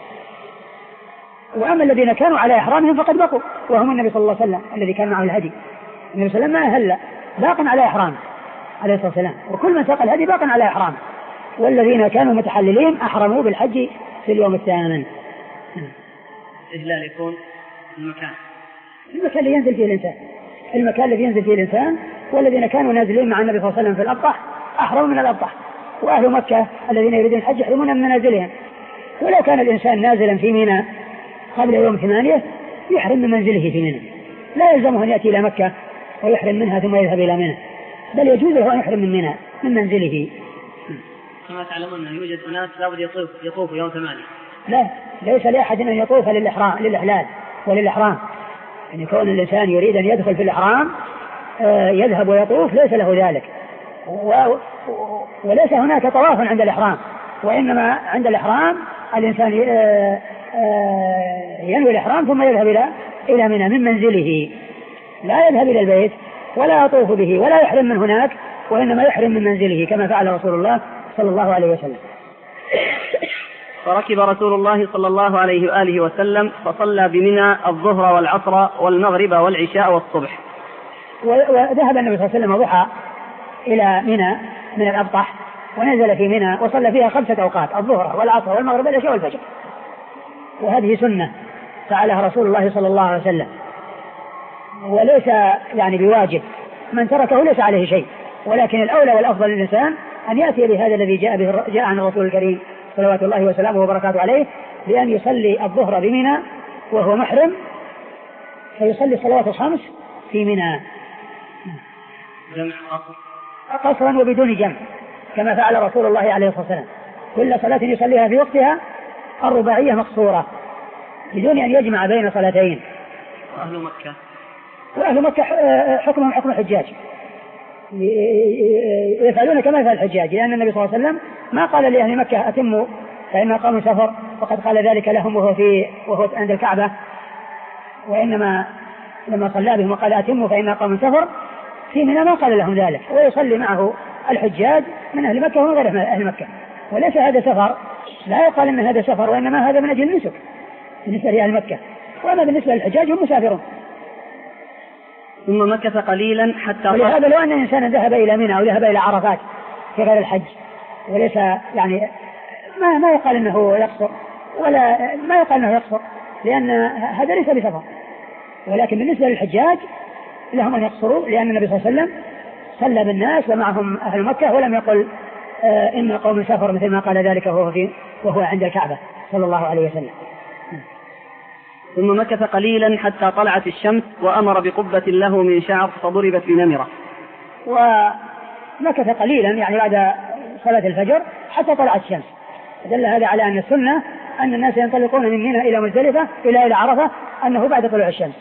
وأما الذين كانوا على إحرامهم فقد بقوا وهم النبي صلى الله عليه وسلم الذي كان معه الهدي. النبي صلى الله عليه وسلم ما أهل، باق على إحرامه عليه الصلاة والسلام، وكل من ساق الهدي باق على إحرامه. والذين كانوا متحللين أحرموا بالحج في اليوم الثامن. إهلال يكون المكان المكان اللي ينزل فيه الإنسان المكان الذي ينزل فيه الإنسان والذين كانوا نازلين مع النبي صلى الله عليه وسلم في الأبطح أحرموا من الأبطح، وأهل مكة الذين يريدون الحج يحرمون من منازلهم. ولو كان الإنسان نازلا في منى قبل يوم ثمانية يحرم من منزله في منى، لا يلزمه أن يأتي إلى مكة ويحرم منها ثم يذهب إلى منى، بل يجوز له أن يحرم من منى من منزله. كما تعلمون أن يوجد أناس لابد يطوف يطوف يوم ثمانية. لا، ليس لأحد أن يطوف للإحرام للإحلال وللإحرام، يعني كون الإنسان يريد أن يدخل في الإحرام يذهب ويطوف ليس له ذلك، وليس هناك طواف عند الإحرام، وإنما عند الإحرام الإنسان ينوي الإحرام ثم يذهب إلى إلى منى من منزله، لا يذهب إلى البيت ولا يطوف به ولا يحرم من هناك، وإنما يحرم من منزله كما فعل رسول الله صلى الله عليه وسلم. فركب رسول الله صلى الله عليه وآله وسلم فصلى بمنى الظهر والعصر والمغرب والعشاء والصبح. وذهب النبي صلى الله عليه وسلم ضحى إلى منى من الأبطح ونزل في منى وصلى فيها خمسة أوقات الظهر والعصر والمغرب والعشاء والفجر، وهذه سنة فعلها رسول الله صلى الله عليه وسلم، وليس يعني بواجب، من تركه ليس عليه شيء، ولكن الأولى والأفضل للإنسان أن يأتي بهذا الذي جاء به جاء عن الرسول الكريم صلوات الله وسلامه وبركاته عليه، بأن يصلي الظهر بمنى وهو محرم، فيصلي الصلوات الخمس في منى قصرا وبدون جمع كما فعل رسول الله عليه الصلاة والسلام، كل صلاة يصليها في وقتها الرباعية مقصورة بدون أن يجمع بين صلاتين. وأهل مكة وأهل مكة حكمهم حكم الحجاج، يفعلون كما يفعل الحجاج، لأن النبي صلى الله عليه وسلم ما قال لأهل مكة أتموا فإن قوم سفر، وقد قال ذلك لهم وهو في وهو عند الكعبة، وإنما لما صلى بهم وقال أتموا فإن قوم سفر في منى ما قال لهم ذلك، ويصلي معه الحجاج من أهل مكة ومن غير أهل مكة، وليس هذا سفر، لا يقال أن هذا سفر، وإنما هذا من أجل النسك بالنسبة لأهل مكة، وأما بالنسبة للحجاج هم مسافرون. ثم مكث قليلا حتى ولهذا لو أن إنسانا ذهب إلى منى أو ذهب إلى عرفات في غير الحج وليس يعني ما ما يقال أنه يقصر، ولا ما يقال أنه يقصر، لأن هذا ليس بسفر. ولكن بالنسبة للحجاج لهم أن يقصروا، لأن النبي صلى الله عليه وسلم صلى بالناس ومعهم أهل مكة، ولم يقل آه إن قوم سفر مثل ما قال ذلك وهو, في وهو عند الكعبة صلى الله عليه وسلم. ثم مكث قليلا حتى طلعت الشمس وأمر بقبة له من شعر فضربت بنمرة. ومكث قليلا يعني بعد صلاة الفجر حتى طلعت الشمس، دل هذا على أن السنة أن الناس ينطلقون من منى إلى مزدلفة إلى إلى عرفة أنه بعد طلوع الشمس.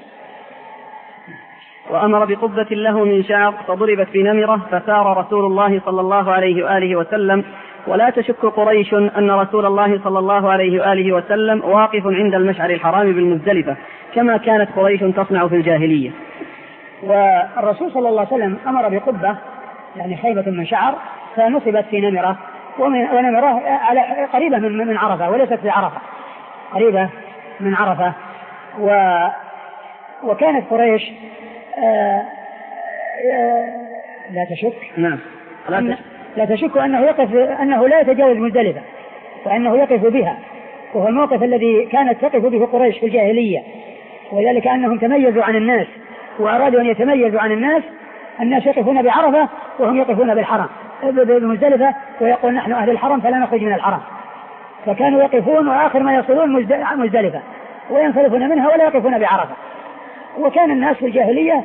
وأمر بقبة له من شعر فضربت بنمرة فسار رسول الله صلى الله عليه وآله وسلم، ولا تشك قريش أن رسول الله صلى الله عليه وآله وسلم واقف عند المشعر الحرام بالمزدلفة كما كانت قريش تصنع في الجاهلية. والرسول صلى الله عليه وسلم أمر بقبة يعني خيبة من شعر فنصبت في نمرة، ونمرة على قريبة من من عرفة وليست في عرفة، قريبة من عرفة. و وكانت قريش آآ آآ لا تشك نعم لا تشك, لا تشك أنه يقف أنه لا يتجاوز مزدلفة، وأنه يقف بها، وهو الموقف الذي كانت تقف به قريش في الجاهلية، وذلك أنهم تميزوا عن الناس وأرادوا أن يتميزوا عن الناس. الناس يقفون بعرفة وهم يقفون بالحرم بمزدلفة، ويقول نحن أهل الحرم فلا نخرج من الحرم، فكانوا يقفون وآخر ما يصلون مزدلفة وينصرفون منها ولا يقفون بعرفة. وكان الناس في الجاهلية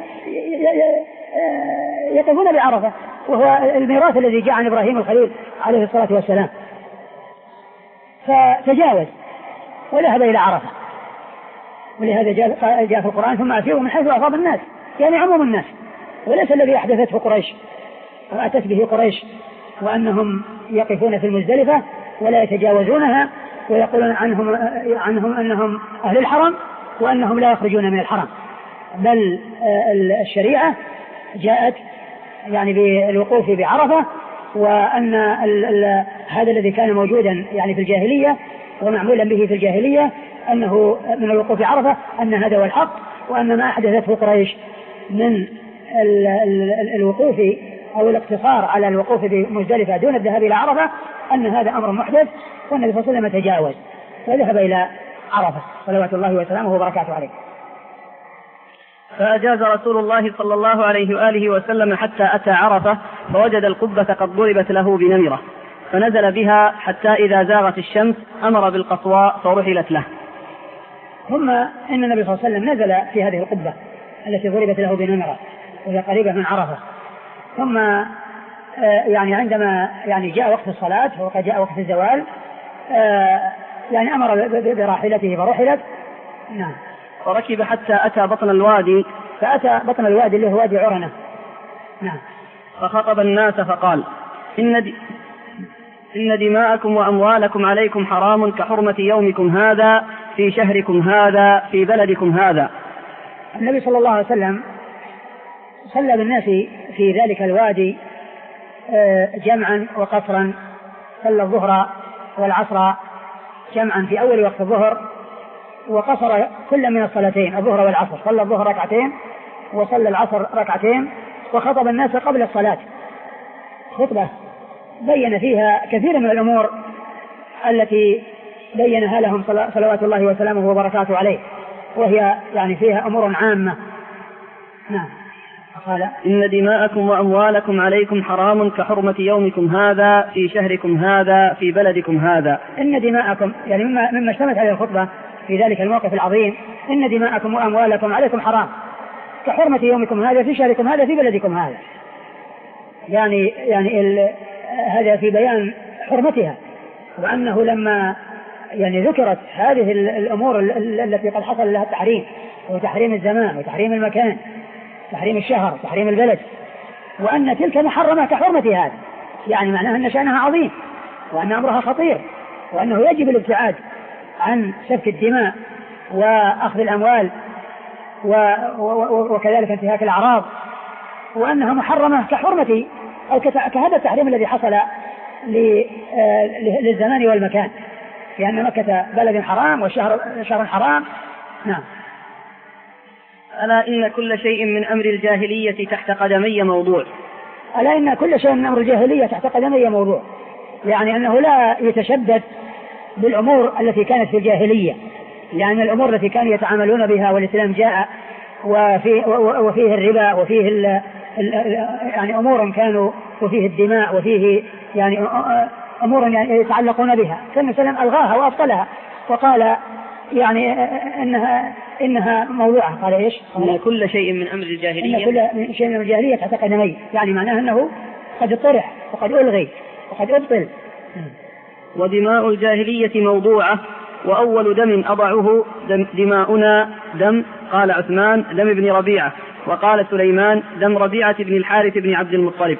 يقفون بعرفة، وهو الميراث الذي جاء عن إبراهيم الخليل عليه الصلاة والسلام، فتجاوز وذهب إلى عرفة. ولهذا جاء في القرآن ثم أفيضوا من حيث أفاض الناس، يعني عموم الناس، وليس الذي أحدثته قريش وأتت به قريش، وأنهم يقفون في المزدلفة ولا يتجاوزونها ويقولون عنهم, عنهم أنهم أهل الحرم وأنهم لا يخرجون من الحرم، بل الشريعة جاءت يعني بالوقوف بعرفة، وأن ال ال هذا الذي كان موجودا يعني في الجاهلية ومعمولا به في الجاهلية أنه من الوقوف بعرفة أن هذا هو الحق، وأن ما أحدثته قريش من ال ال الوقوف أو الاقتصار على الوقوف بمزدلفة دون الذهاب إلى عرفة أن هذا أمر محدث، والنبي صلى الله عليه وسلم تجاوز وذهب إلى عرفة صلوات الله وسلامه وبركاته عليه. فأجاز رسول الله صلى الله عليه وآله وسلم حتى أتى عرفة فوجد القبة قد ضربت له بنمرة، فنزل بها حتى إذا زاغت الشمس أمر بالقصواء فرحلت له. ثم إن النبي صلى الله عليه وسلم نزل في هذه القبة التي ضربت له بنمرة وهي قريبة من عرفة، ثم يعني عندما يعني جاء وقت الصلاة وقد جاء وقت الزوال يعني أمر براحلته فرحلت. نعم. وركب حتى أتى بطن الوادي فأتى بطن الوادي اللي هو وادي عرنة. نعم. فخطب الناس فقال إن, دي إن دماءكم وأموالكم عليكم حرام كحرمة يومكم هذا في شهركم هذا في بلدكم هذا. النبي صلى الله عليه وسلم صلى بالناس في ذلك الوادي جمعا وقصرا، صلى الظهر والعصر جمعا في أول وقت الظهر، وقصر كل من الصلاتين الظهر والعصر، صلى الظهر ركعتين وصلى العصر ركعتين، وخطب الناس قبل الصلاة خطبة بين فيها كثير من الأمور التي بينها لهم صلوات الله وسلامه وبركاته عليه، وهي يعني فيها أمور عامة. نعم. قال إن دماءكم وأموالكم عليكم حرام كحرمة يومكم هذا في شهركم هذا في بلدكم هذا. إن دماءكم يعني مما, مما اشتملت عليه الخطبة في ذلك الموقف العظيم، إن دماءكم وأموالكم عليكم حرام كحرمة يومكم هذا في شهركم هذا في بلدكم هذا، يعني يعني هذا في بيان حرمتها، وأنه لما يعني ذكرت هذه الأمور التي قد حصل لها التحريم، وتحريم الزمان وتحريم المكان، تحريم الشهر، تحريم البلد، وأن تلك محرمة كحرمة هذا، يعني معناها أن شأنها عظيم وأن أمرها خطير، وأنه يجب الابتعاد عن سفك الدماء وأخذ الأموال وكذلك انتهاك الأعراض، وأنها محرمة كحرمة أو كهذا التحريم الذي حصل للزمان والمكان، لأن مكة بلد حرام والشهر شهر حرام. نعم. ألا إن كل شيء من أمر الجاهلية تحت قدمي موضوع. ألا إن كل شيء من أمر الجاهلية تحت قدمي موضوع، يعني أنه لا يتشدد بالأمور التي كانت في الجاهلية، يعني الأمور التي كانوا يتعاملون بها والإسلام جاء وفيه, وفيه الربا وفيه ال يعني أمور كانوا وفيه الدماء وفيه يعني أمور يعني يتعلقون بها، فالنبي صلى الله عليه وسلم ألغاها وأبطلها وقال يعني إنها إنها موضوعة. قال إيش؟ إن كل شيء من أمر الجاهلية إن كل شيء من الجاهلية تحت قدمي، يعني معناه أنه قد طرح وقد ألغي وقد أبطل. ودماء الجاهلية موضوعة، وأول دم أضعه دم دماؤنا دم، قال عثمان دم ابن ربيعة، وقال سليمان دم ربيعة بن الحارث بن عبد المطلب.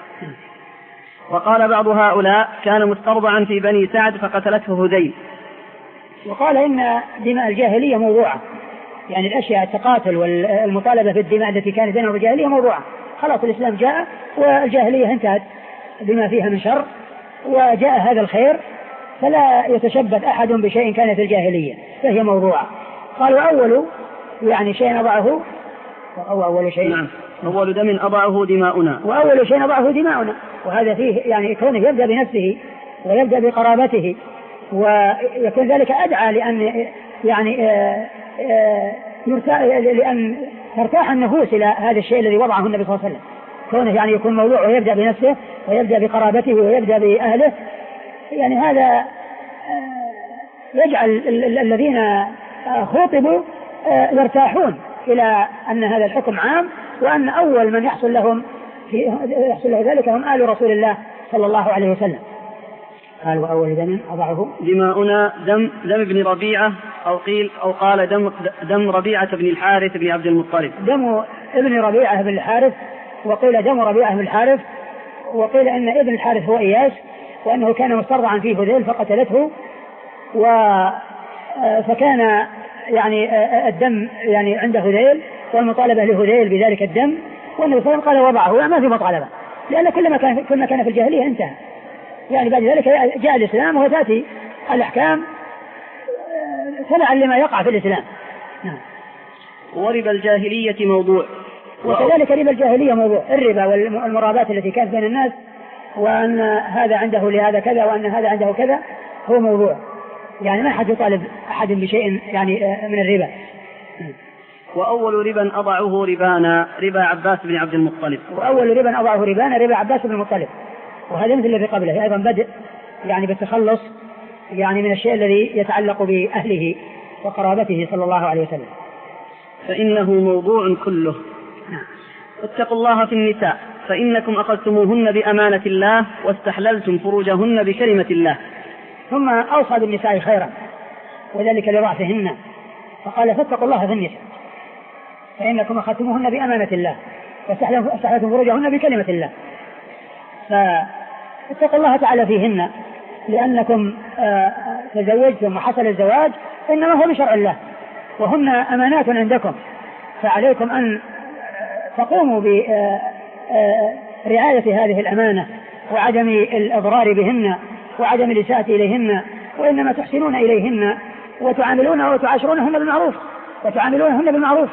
وقال بعض هؤلاء كان مسترضعا في بني سعد فقتلته هذيل. وقال إن دماء الجاهلية موضوعة، يعني الأشياء التقاتل والمطالبة في الدماء التي كانت بينهم الجاهلية موضوعة، خلاص الإسلام جاء والجاهلية انتهت بما فيها من شر وجاء هذا الخير، فلا يتشبث أحد بشيء كان في الجاهلية فهي موضوعة. قالوا أول يعني شيء أضعه أو أول شيء نعم. أول دم أضعه دماؤنا، وأول شيء أضعه دماؤنا، وهذا فيه يعني كونه يبدأ بنفسه ويبدأ بقرابته، ويكون ذلك أدعى لأن يعني آآ آآ لأن ترتاح النفوس إلى هذا الشيء الذي وضعه النبي صلى الله عليه وسلم، كونه يعني يكون موضوع ويبدأ بنفسه ويبدأ بقرابته ويبدأ بأهله، يعني هذا يجعل الذين خاطبوا يرتاحون إلى أن هذا الحكم عام، وأن أول من يحصل لهم يحصل له ذلك هم آل رسول الله صلى الله عليه وسلم. قال وأول دم أضعه دماؤنا دم دم ابن ربيعة، أو قيل أو قال دم دم ربيعة بن الحارث بن عبد المطلب. دم ابن ربيعة بن الحارث، وقيل دم ربيعة بن الحارث، وقيل إن ابن الحارث هو إياس، وأنه كان مسترضعا في هذيل فقتلته، و فكان يعني الدم يعني عند هذيل والمطالبة لهذيل بذلك الدم، والنبي صلى الله عليه وسلم قال وضعه، ما في مطالبة، لأن كل ما كان كل ما كان في الجاهلية انتهى، يعني بعد ذلك جاء الإسلام وتأتي الأحكام تبعا لما يقع في الإسلام. نعم. وربا الجاهلية موضوع، وكذلك ربا الجاهلية موضوع، الربا والمرابات التي كانت بين الناس، وأن هذا عنده لهذا كذا وأن هذا عنده كذا، هو موضوع، يعني ما حد يطالب أحد بشيء يعني من الربا. وأول ربا أضعه ربانا ربا عباس بن عبد المطلب. وأول ربا أضعه ربانا ربا عباس بن المطلب، وهذا مثل الذي قبله أيضا بدء يعني بالتخلص يعني من الشيء الذي يتعلق بأهله وقرابته صلى الله عليه وسلم. فإنه موضوع كله. اتقوا الله في النساء فإنكم أخذتموهن بأمانة الله واستحللتم فروجهن بكلمة الله. ثم أوصى بالنساء خيرا وذلك لضعفهن، فقال فاتقوا الله في النساء فإنكم أخذتموهن بأمانة الله واستحللتم فروجهن بكلمة الله، فاتقوا الله تعالى فيهن، لأنكم تزوجتم وحصل الزواج إنما هو بشرع الله، وهن أمانات عندكم، فعليكم أن تقوموا برعاية هذه الأمانة وعدم الإضرار بهن وعدم الإساءة إليهن، وإنما تحسنون إليهن وتعاملون وتعاشرونهن بالمعروف وتعاملونهن بالمعروف.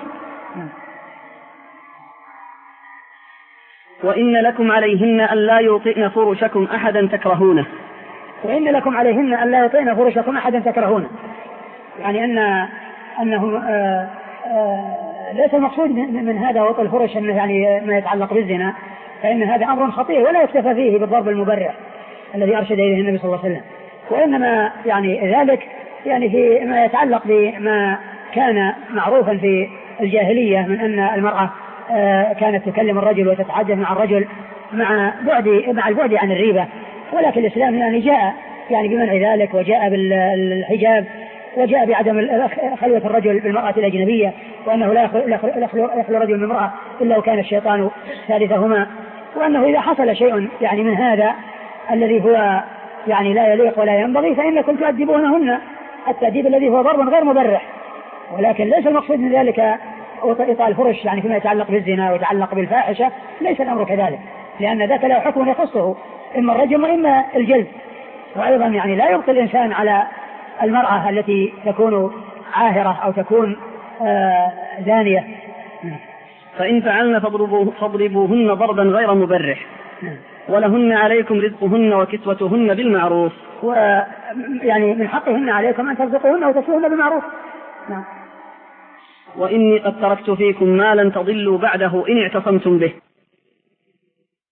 وإن لكم عليهن أن لا يطئن فرشكم أحدا تكرهونه. وإن لكم عليهن أن لا يطئن فرشكم أحدا تكرهونه، يعني أن أنه آآ آآ ليس المقصود من هذا وطئ الفرش أنه يعني ما يتعلق بالزنا، فإن هذا أمر خطير ولا يكتفى فيه بالضرب المبرح الذي أرشد إليه النبي صلى الله عليه وسلم، وإنما يعني ذلك يعني في ما يتعلق بما كان معروفا في الجاهلية من أن المرأة كانت تكلم الرجل وتتحدث مع الرجل مع بعد مع البعد عن الريبة، ولكن الإسلام يعني جاء يعني بمنع ذلك، وجاء بالحجاب، وجاء بعدم خلوة الرجل بالمرأة الأجنبية، وأنه لا يخلو رجل من امرأة إلا وكان الشيطان ثالثهما، وأنه إذا حصل شيء يعني من هذا الذي هو يعني لا يليق ولا ينبغي فإنكم تؤدبونهن التأديب الذي هو ضرب غير مبرح، ولكن ليس المقصود من ذلك إطاء الفرش يعني فيما يتعلق بالزنا ويتعلق بالفاحشة، ليس الأمر كذلك، لأن ذاك له حكم يخصه إما الرجم وإما الجلد. وأيضا يعني لا يبقي الإنسان على المرأة التي تكون عاهرة أو تكون آه زانية. فإن فعلن فاضربوهن ضربا غير مبرح، ولهن عليكم رزقهن وكسوتهن بالمعروف، ويعني من حقهن عليكم أن ترزقوهن وتكسوهن بالمعروف. نعم. وإني قد تركت فيكم ما لن تضلوا بعده إن اعتصمتم به.